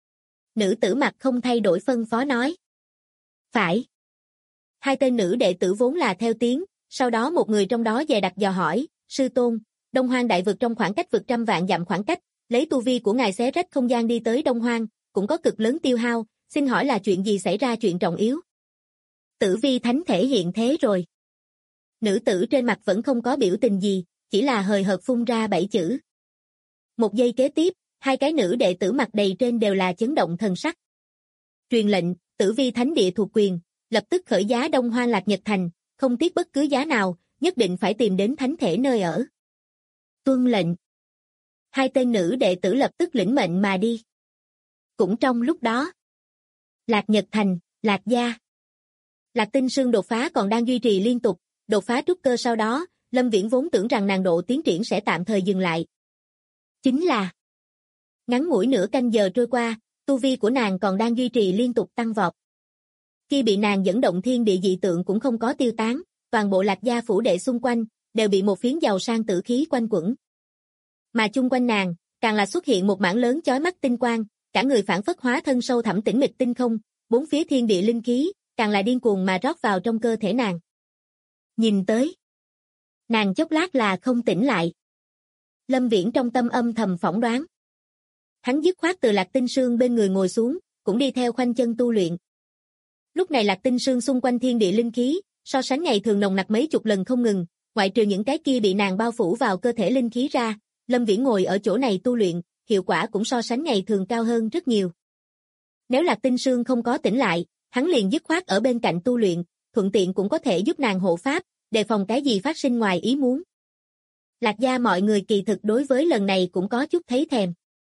Nữ tử mặt không thay đổi phân phó nói. Phải. Hai tên nữ đệ tử vốn là theo tiếng, sau đó một người trong đó dè đặt dò hỏi, sư tôn, Đông Hoang đại vực trong khoảng cách vượt trăm vạn dặm khoảng cách, lấy tu vi của ngài xé rách không gian đi tới Đông Hoang, cũng có cực lớn tiêu hao, xin hỏi là chuyện gì xảy ra chuyện trọng yếu? Tử vi thánh thể hiện thế rồi. Nữ tử trên mặt vẫn không có biểu tình gì, chỉ là hời hợt phun ra 7 chữ. Một giây kế tiếp, hai cái nữ đệ tử mặt đầy trên đều là chấn động thần sắc. Truyền lệnh, tử vi thánh địa thuộc quyền, lập tức khởi giá Đông Hoang Lạc Nhật thành, không tiếc bất cứ giá nào, nhất định phải tìm đến thánh thể nơi ở. Tuân lệnh. Hai tên nữ đệ tử lập tức lĩnh mệnh mà đi. Cũng trong lúc đó, Lạc Nhật thành, Lạc gia. Lạc Tinh Sương đột phá còn đang duy trì liên tục, đột phá trúc cơ sau đó, Lâm Viễn vốn tưởng rằng nàng độ tiến triển sẽ tạm thời dừng lại. Chính là, ngắn ngủi nửa canh giờ trôi qua, tu vi của nàng còn đang duy trì liên tục tăng vọt. Khi bị nàng dẫn động thiên địa dị tượng cũng không có tiêu tán, toàn bộ Lạc gia phủ đệ xung quanh, đều bị một phiến giàu sang tử khí quanh quẩn. Mà chung quanh nàng, càng là xuất hiện một mảng lớn chói mắt tinh quang, cả người phảng phất hóa thân sâu thẳm tĩnh mịch tinh không, bốn phía thiên địa linh khí, càng là điên cuồng mà rót vào trong cơ thể nàng. Nhìn tới, nàng chốc lát là không tỉnh lại. Lâm Viễn trong tâm âm thầm phỏng đoán. Hắn dứt khoát từ Lạc Tinh Sương bên người ngồi xuống, cũng đi theo khoanh chân tu luyện. Lúc này Lạc Tinh Sương xung quanh thiên địa linh khí, so sánh ngày thường nồng nặc mấy chục lần không ngừng, ngoại trừ những cái kia bị nàng bao phủ vào cơ thể linh khí ra, Lâm Viễn ngồi ở chỗ này tu luyện, hiệu quả cũng so sánh ngày thường cao hơn rất nhiều. Nếu Lạc Tinh Sương không có tỉnh lại, hắn liền dứt khoát ở bên cạnh tu luyện, thuận tiện cũng có thể giúp nàng hộ pháp, đề phòng cái gì phát sinh ngoài ý muốn. Lạc gia mọi người kỳ thực đối với lần này cũng có chút thấy thèm.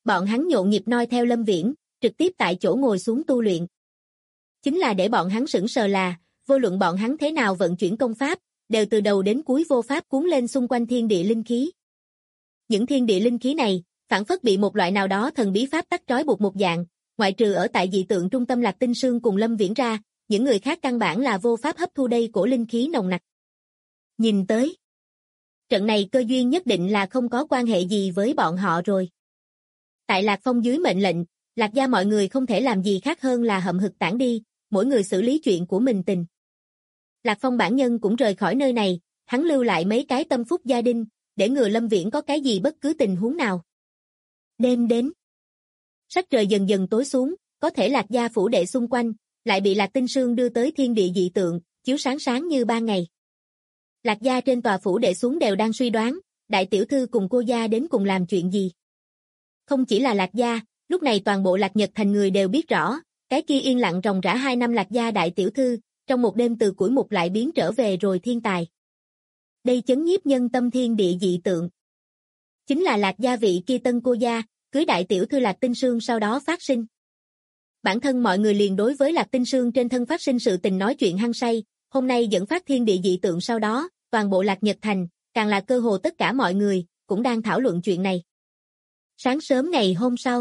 Bọn hắn nhộn nhịp noi theo Lâm Viễn, trực tiếp tại chỗ ngồi xuống tu luyện. Chính là để bọn hắn sững sờ là, vô luận bọn hắn thế nào vận chuyển công pháp, đều từ đầu đến cuối vô pháp cuốn lên xung quanh thiên địa linh khí. Những thiên địa linh khí này, phản phất bị một loại nào đó thần bí pháp tắc trói buộc một dạng, ngoại trừ ở tại dị tượng trung tâm Lạc Tinh Sương cùng Lâm Viễn ra, những người khác căn bản là vô pháp hấp thu đây cổ linh khí nồng nặc. Nhìn tới, trận này cơ duyên nhất định là không có quan hệ gì với bọn họ rồi. Tại Lạc Phong dưới mệnh lệnh, Lạc gia mọi người không thể làm gì khác hơn là hậm hực tản đi, mỗi người xử lý chuyện của mình tình. Lạc Phong bản nhân cũng rời khỏi nơi này, hắn lưu lại mấy cái tâm phúc gia đình, để ngừa Lâm Viễn có cái gì bất cứ tình huống nào. Đêm đến, sắc trời dần dần tối xuống, có thể Lạc gia phủ đệ xung quanh, lại bị Lạc Tinh Sương đưa tới thiên địa dị tượng, chiếu sáng sáng như ban ngày. Lạc gia trên tòa phủ đệ xuống đều đang suy đoán, đại tiểu thư cùng cô gia đến cùng làm chuyện gì. Không chỉ là Lạc gia, lúc này toàn bộ Lạc Nhật thành người đều biết rõ, cái kia yên lặng ròng rã 2 năm Lạc gia đại tiểu thư, trong một đêm từ củi mục lại biến trở về rồi thiên tài. Đây chấn nhiếp nhân tâm thiên địa dị tượng. Chính là Lạc gia vị kia tân cô gia, cưới đại tiểu thư Lạc Tinh Sương sau đó phát sinh. Bản thân mọi người liền đối với Lạc Tinh Sương trên thân phát sinh sự tình nói chuyện hăng say, hôm nay dẫn phát thiên địa dị tượng sau đó, toàn bộ Lạc Nhật thành, càng là cơ hồ tất cả mọi người, cũng đang thảo luận chuyện này. Sáng sớm ngày hôm sau,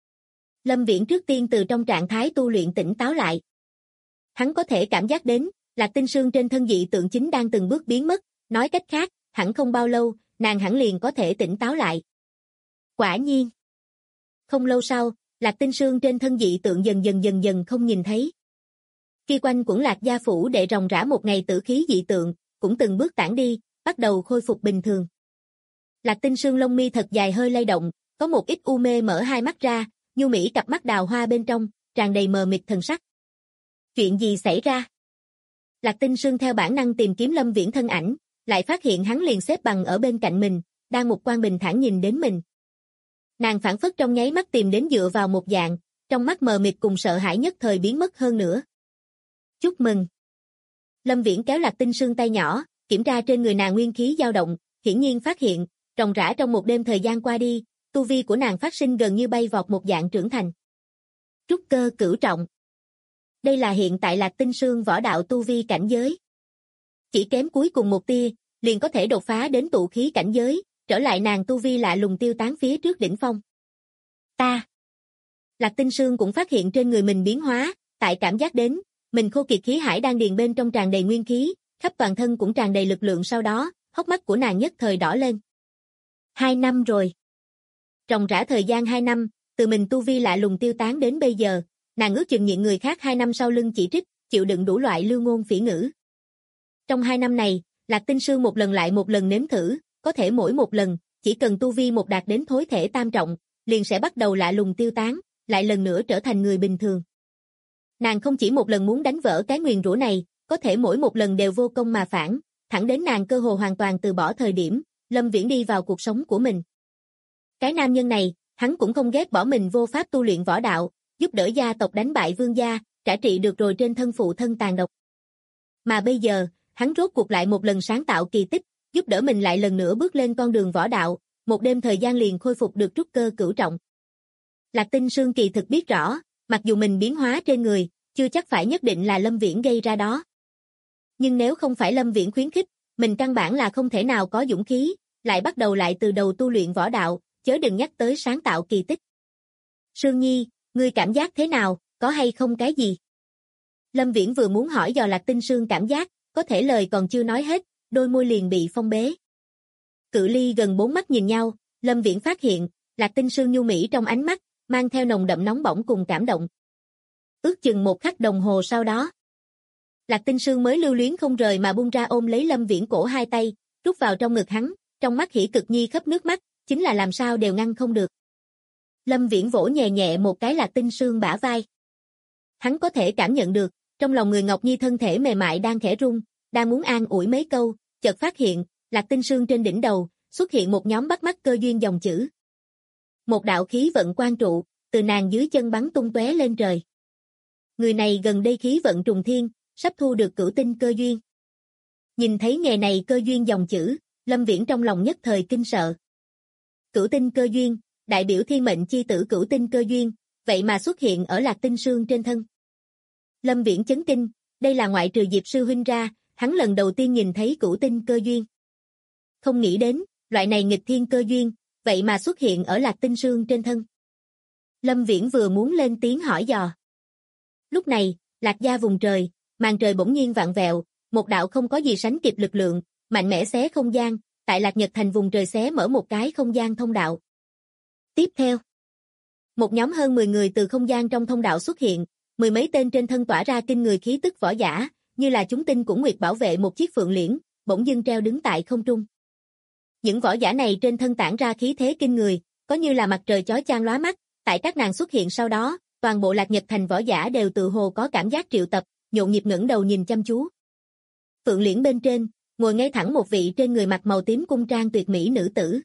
Lâm Viễn trước tiên từ trong trạng thái tu luyện tỉnh táo lại. Hắn có thể cảm giác đến, Lạc Tinh Sương trên thân dị tượng chính đang từng bước biến mất, nói cách khác, hẳn không bao lâu, nàng hẳn liền có thể tỉnh táo lại. Quả nhiên. Không lâu sau, Lạc Tinh Sương trên thân dị tượng dần dần không nhìn thấy. Khi quanh quẩn Lạc gia phủ để ròng rã một ngày tử khí dị tượng, cũng từng bước tản đi, bắt đầu khôi phục bình thường. Lạc Tinh Sương lông mi thật dài hơi lay động, có một ít u mê mở hai mắt ra, nhu mỹ cặp mắt đào hoa bên trong, tràn đầy mờ mịt thần sắc. Chuyện gì xảy ra? Lạc Tinh Sương theo bản năng tìm kiếm Lâm Viễn thân ảnh, lại phát hiện hắn liền xếp bằng ở bên cạnh mình, đang một quan bình thản nhìn đến mình. Nàng phảng phất trong nháy mắt tìm đến dựa vào một dạng, trong mắt mờ mịt cùng sợ hãi nhất thời biến mất hơn nữa. Chúc mừng. Lâm Viễn kéo Lạc Tinh Sương tay nhỏ, kiểm tra trên người nàng nguyên khí dao động, hiển nhiên phát hiện, ròng rã trong một đêm thời gian qua đi, tu vi của nàng phát sinh gần như bay vọt một dạng trưởng thành. Trúc cơ cửu trọng. Đây là hiện tại Lạc Tinh Sương võ đạo tu vi cảnh giới. Chỉ kém cuối cùng một tia, liền có thể đột phá đến tụ khí cảnh giới, trở lại nàng tu vi lạ lùng tiêu tán phía trước đỉnh phong. Lạc Tinh Sương cũng phát hiện trên người mình biến hóa, tại cảm giác đến, mình khô kiệt khí hải đang điền bên trong tràn đầy nguyên khí, khắp toàn thân cũng tràn đầy lực lượng sau đó, hốc mắt của nàng nhất thời đỏ lên. 2 năm rồi. Ròng rã thời gian 2 năm, từ mình tu vi lạ lùng tiêu tán đến bây giờ, nàng ước chừng nhịn người khác 2 năm sau lưng chỉ trích, chịu đựng đủ loại lưu ngôn phỉ ngữ. Trong 2 năm này, Lạc Tinh Sương một lần lại một lần nếm thử, có thể mỗi một lần, chỉ cần tu vi một đạt đến thối thể tam trọng, liền sẽ bắt đầu lạ lùng tiêu tán, lại lần nữa trở thành người bình thường. Nàng không chỉ một lần muốn đánh vỡ cái nguyền rủa này, có thể mỗi một lần đều vô công mà phản, thẳng đến nàng cơ hồ hoàn toàn từ bỏ thời điểm, Lâm Viễn đi vào cuộc sống của mình. Cái nam nhân này, hắn cũng không ghét bỏ mình vô pháp tu luyện võ đạo, giúp đỡ gia tộc đánh bại vương gia, trả trị được rồi trên thân phụ thân tàn độc. Mà bây giờ, hắn rốt cuộc lại một lần sáng tạo kỳ tích, giúp đỡ mình lại lần nữa bước lên con đường võ đạo, một đêm thời gian liền khôi phục được trúc cơ cửu trọng. Lạc Tinh Sương kỳ thực biết rõ, mặc dù mình biến hóa trên người, chưa chắc phải nhất định là Lâm Viễn gây ra đó. Nhưng nếu không phải Lâm Viễn khuyến khích, mình căn bản là không thể nào có dũng khí, lại bắt đầu lại từ đầu tu luyện võ đạo, chớ đừng nhắc tới sáng tạo kỳ tích. Sương Nhi, ngươi cảm giác thế nào, có hay không cái gì? Lâm Viễn vừa muốn hỏi dò Lạc Tinh Sương cảm giác, có thể lời còn chưa nói hết, đôi môi liền bị phong bế. Cự ly gần 4 mắt nhìn nhau, Lâm Viễn phát hiện, Lạc Tinh Sương nhu mỹ trong ánh mắt, mang theo nồng đậm nóng bỏng cùng cảm động. Ước chừng 1 khắc đồng hồ sau đó, Lạc Tinh Sương mới lưu luyến không rời mà bung ra ôm lấy Lâm Viễn cổ hai tay, rút vào trong ngực hắn, trong mắt hỉ cực nhi khắp nước mắt, chính là làm sao đều ngăn không được. Lâm Viễn vỗ nhẹ nhẹ một cái Lạc Tinh Sương bả vai. Hắn có thể cảm nhận được, trong lòng người Ngọc Nhi thân thể mềm mại đang khẽ rung, đang muốn an ủi mấy câu, chợt phát hiện, Lạc Tinh Sương trên đỉnh đầu, xuất hiện một nhóm bắt mắt cơ duyên dòng chữ. Một đạo khí vận quan trụ, từ nàng dưới chân bắn tung tóe lên trời. Người này gần đây khí vận trùng thiên, sắp thu được cửu tinh cơ duyên. Nhìn thấy nghề này cơ duyên dòng chữ, Lâm Viễn trong lòng nhất thời kinh sợ. Cửu tinh cơ duyên, đại biểu thiên mệnh chi tử cửu tinh cơ duyên, vậy mà xuất hiện ở Lạc Tinh Sương trên thân. Lâm Viễn chấn kinh, đây là ngoại trừ Diệp sư huynh ra, hắn lần đầu tiên nhìn thấy cửu tinh cơ duyên. Không nghĩ đến, loại này nghịch thiên cơ duyên, vậy mà xuất hiện ở Lạc Tinh Sương trên thân. Lâm Viễn vừa muốn lên tiếng hỏi dò. Lúc này, Lạc gia vùng trời, màn trời bỗng nhiên vặn vẹo, một đạo không có gì sánh kịp lực lượng, mạnh mẽ xé không gian, tại Lạc Nhật Thành vùng trời xé mở một cái không gian thông đạo. Tiếp theo, một nhóm hơn 10 người từ không gian trong thông đạo xuất hiện, mười mấy tên trên thân tỏa ra kinh người khí tức võ giả, như là chúng tinh cũng nguyệt bảo vệ một chiếc phượng liễn, bỗng dưng treo đứng tại không trung. Những võ giả này trên thân tản ra khí thế kinh người, có như là mặt trời chói chang lóa mắt, tại các nàng xuất hiện sau đó, toàn bộ Lạc Nhật Thành võ giả đều tự hồ có cảm giác triệu tập, nhộn nhịp ngẩng đầu nhìn chăm chú. Phượng liễn bên trên, ngồi ngay thẳng một vị trên người mặc màu tím cung trang tuyệt mỹ nữ tử.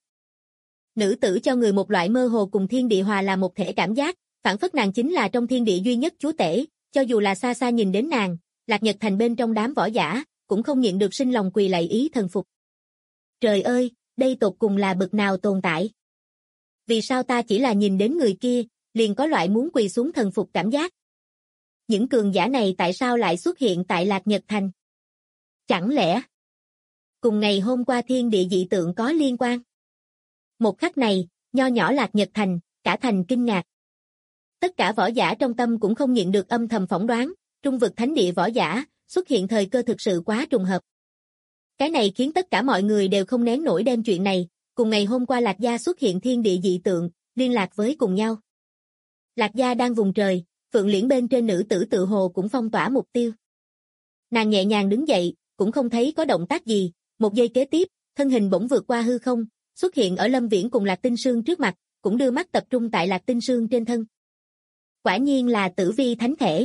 Nữ tử cho người một loại mơ hồ cùng thiên địa hòa là một thể cảm giác, phản phất nàng chính là trong thiên địa duy nhất chúa tể, cho dù là xa xa nhìn đến nàng, Lạc Nhật Thành bên trong đám võ giả, cũng không nhịn được sinh lòng quỳ lạy ý thần phục. Trời ơi, đây tột cùng là bực nào tồn tại? Vì sao ta chỉ là nhìn đến người kia, liền có loại muốn quỳ xuống thần phục cảm giác? Những cường giả này tại sao lại xuất hiện tại Lạc Nhật Thành? Chẳng lẽ cùng ngày hôm qua thiên địa dị tượng có liên quan? Một khắc này, nho nhỏ Lạc Nhật Thành, cả thành kinh ngạc. Tất cả võ giả trong tâm cũng không nhịn được âm thầm phỏng đoán, trung vực thánh địa võ giả, xuất hiện thời cơ thực sự quá trùng hợp. Cái này khiến tất cả mọi người đều không nén nổi đem chuyện này, cùng ngày hôm qua Lạc gia xuất hiện thiên địa dị tượng, liên lạc với cùng nhau. Lạc gia đang vùng trời, phượng liễn bên trên nữ tử tự hồ cũng phong tỏa mục tiêu. Nàng nhẹ nhàng đứng dậy, cũng không thấy có động tác gì, một giây kế tiếp, thân hình bỗng vượt qua hư không, xuất hiện ở Lâm Viễn cùng Lạc Tinh Sương trước mặt, cũng đưa mắt tập trung tại Lạc Tinh Sương trên thân. Quả nhiên là tử vi thánh thể.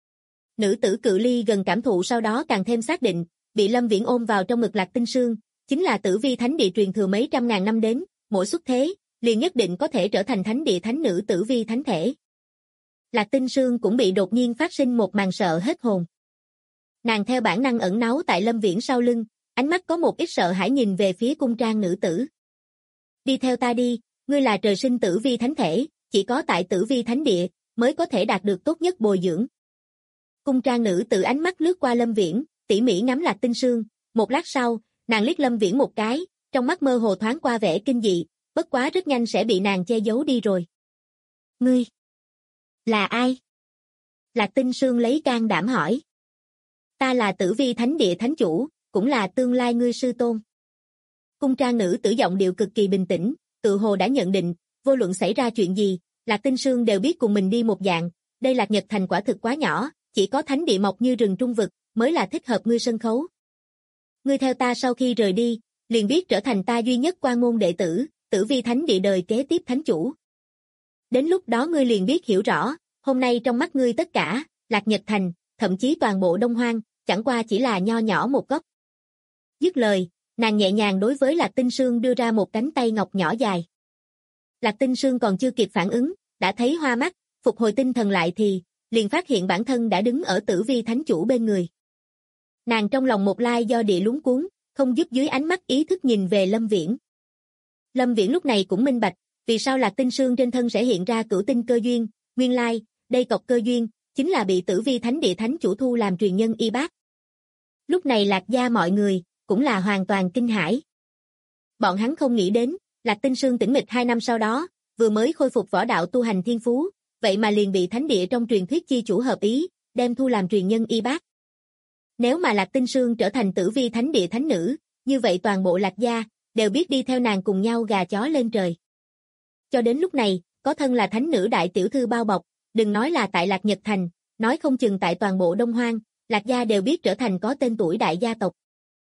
Nữ tử cự ly gần cảm thụ sau đó càng thêm xác định, bị Lâm Viễn ôm vào trong ngực Lạc Tinh Sương, chính là tử vi thánh địa truyền thừa mấy trăm ngàn năm đến, mỗi xuất thế, liền nhất định có thể trở thành thánh địa thánh nữ tử vi thánh thể. Lạc Tinh Sương cũng bị đột nhiên phát sinh một màn sợ hết hồn. Nàng theo bản năng ẩn náu tại Lâm Viễn sau lưng, ánh mắt có một ít sợ hãi nhìn về phía cung trang nữ tử. Đi theo ta đi, ngươi là trời sinh tử vi thánh thể, chỉ có tại tử vi thánh địa, mới có thể đạt được tốt nhất bồi dưỡng. Cung trang nữ tử ánh mắt lướt qua Lâm Viễn, tỉ mỉ ngắm Lạc Tinh Sương, một lát sau, nàng liếc Lâm Viễn một cái, trong mắt mơ hồ thoáng qua vẻ kinh dị, bất quá rất nhanh sẽ bị nàng che giấu đi rồi. Ngươi là ai? Lạc Tinh Sương lấy can đảm hỏi. Ta là tử vi thánh địa thánh chủ, cũng là tương lai ngươi sư tôn. Cung trang nữ tử giọng điệu cực kỳ bình tĩnh, tự hồ đã nhận định, vô luận xảy ra chuyện gì, Lạc Tinh Sương đều biết cùng mình đi một dạng, đây Lạc Nhật Thành quả thực quá nhỏ, chỉ có thánh địa mọc như rừng trung vực, mới là thích hợp ngươi sân khấu. Ngươi theo ta sau khi rời đi, liền biết trở thành ta duy nhất quan môn đệ tử, tử vi thánh địa đời kế tiếp thánh chủ. Đến lúc đó ngươi liền biết hiểu rõ, hôm nay trong mắt ngươi tất cả, Lạc Nhật Thành, thậm chí toàn bộ Đông Hoang, chẳng qua chỉ là nho nhỏ một góc. Dứt lời, nàng nhẹ nhàng đối với Lạc Tinh Sương đưa ra một cánh tay ngọc nhỏ dài. Lạc Tinh Sương còn chưa kịp phản ứng, đã thấy hoa mắt, phục hồi tinh thần lại thì, liền phát hiện bản thân đã đứng ở tử vi thánh chủ bên người. Nàng trong lòng một lai do địa luống cuống, không giúp dưới ánh mắt ý thức nhìn về Lâm Viễn. Lâm Viễn lúc này cũng minh bạch, vì sao Lạc Tinh Sương trên thân sẽ hiện ra cửu tinh cơ duyên, nguyên lai, đây cọc cơ duyên, chính là bị tử vi thánh địa thánh chủ thu làm truyền nhân y bác. Lúc này Lạc gia mọi người, cũng là hoàn toàn kinh hãi. Bọn hắn không nghĩ đến, Lạc Tinh Sương tĩnh mịch 2 năm sau đó, vừa mới khôi phục võ đạo tu hành thiên phú, vậy mà liền bị thánh địa trong truyền thuyết chi chủ hợp ý, đem thu làm truyền nhân y bác. Nếu mà Lạc Tinh Sương trở thành tử vi thánh địa thánh nữ, như vậy toàn bộ Lạc gia, đều biết đi theo nàng cùng nhau gà chó lên trời. Cho đến lúc này, có thân là thánh nữ đại tiểu thư bao bọc, đừng nói là tại Lạc Nhật Thành, nói không chừng tại toàn bộ Đông Hoang, Lạc gia đều biết trở thành có tên tuổi đại gia tộc.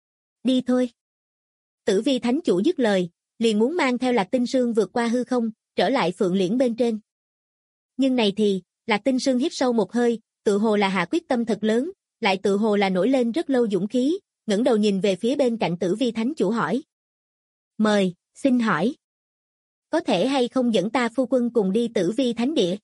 Đi thôi. Tử vi thánh chủ dứt lời, liền muốn mang theo Lạc Tinh Sương vượt qua hư không, trở lại phượng liễn bên trên. Nhưng này thì, Lạc Tinh Sương hít sâu một hơi, tự hồ là hạ quyết tâm thật lớn, lại tự hồ là nổi lên rất lâu dũng khí, ngẩng đầu nhìn về phía bên cạnh tử vi thánh chủ hỏi. Mời, xin hỏi. Có thể hay không dẫn ta phu quân cùng đi tử vi thánh địa?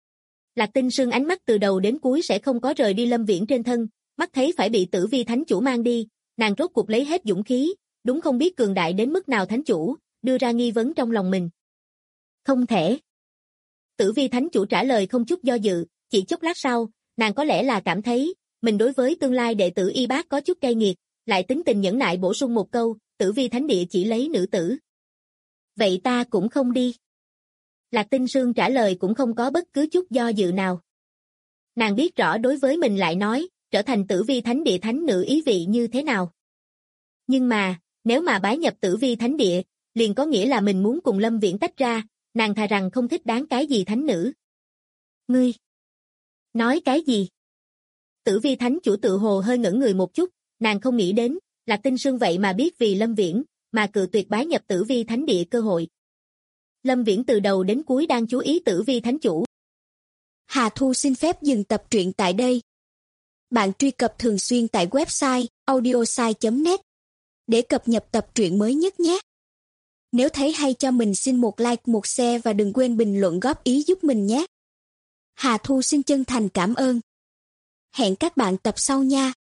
Lạc Tinh Sương ánh mắt từ đầu đến cuối sẽ không có rời đi Lâm Viễn trên thân, mắt thấy phải bị tử vi thánh chủ mang đi, nàng rốt cuộc lấy hết dũng khí, đúng không biết cường đại đến mức nào thánh chủ, đưa ra nghi vấn trong lòng mình. Không thể. Tử Vi Thánh Chủ trả lời không chút do dự, chỉ chốc lát sau, nàng có lẽ là cảm thấy, mình đối với tương lai đệ tử y bác có chút cay nghiệt, lại tính tình nhẫn nại bổ sung một câu, Tử Vi Thánh Địa chỉ lấy nữ tử. Vậy ta cũng không đi. Lạc Tinh Sương trả lời cũng không có bất cứ chút do dự nào. Nàng biết rõ đối với mình lại nói, trở thành Tử Vi Thánh Địa thánh nữ ý vị như thế nào. Nhưng mà, nếu mà bái nhập Tử Vi Thánh Địa, liền có nghĩa là mình muốn cùng Lâm Viễn tách ra, nàng thà rằng không thích đáng cái gì thánh nữ. Ngươi nói cái gì? Tử Vi Thánh Chủ tự hồ hơi ngẩn người một chút, nàng không nghĩ đến, Lạc Tinh Sương vậy mà biết vì Lâm Viễn, mà cự tuyệt bái nhập Tử Vi Thánh Địa cơ hội. Lâm Viễn từ đầu đến cuối đang chú ý Tử Vi Thánh Chủ. Hà Thu xin phép dừng tập truyện tại đây. Bạn truy cập thường xuyên tại website audiosai.net để cập nhật tập truyện mới nhất nhé. Nếu thấy hay cho mình xin một like, một share và đừng quên bình luận góp ý giúp mình nhé. Hà Thu xin chân thành cảm ơn. Hẹn các bạn tập sau nha.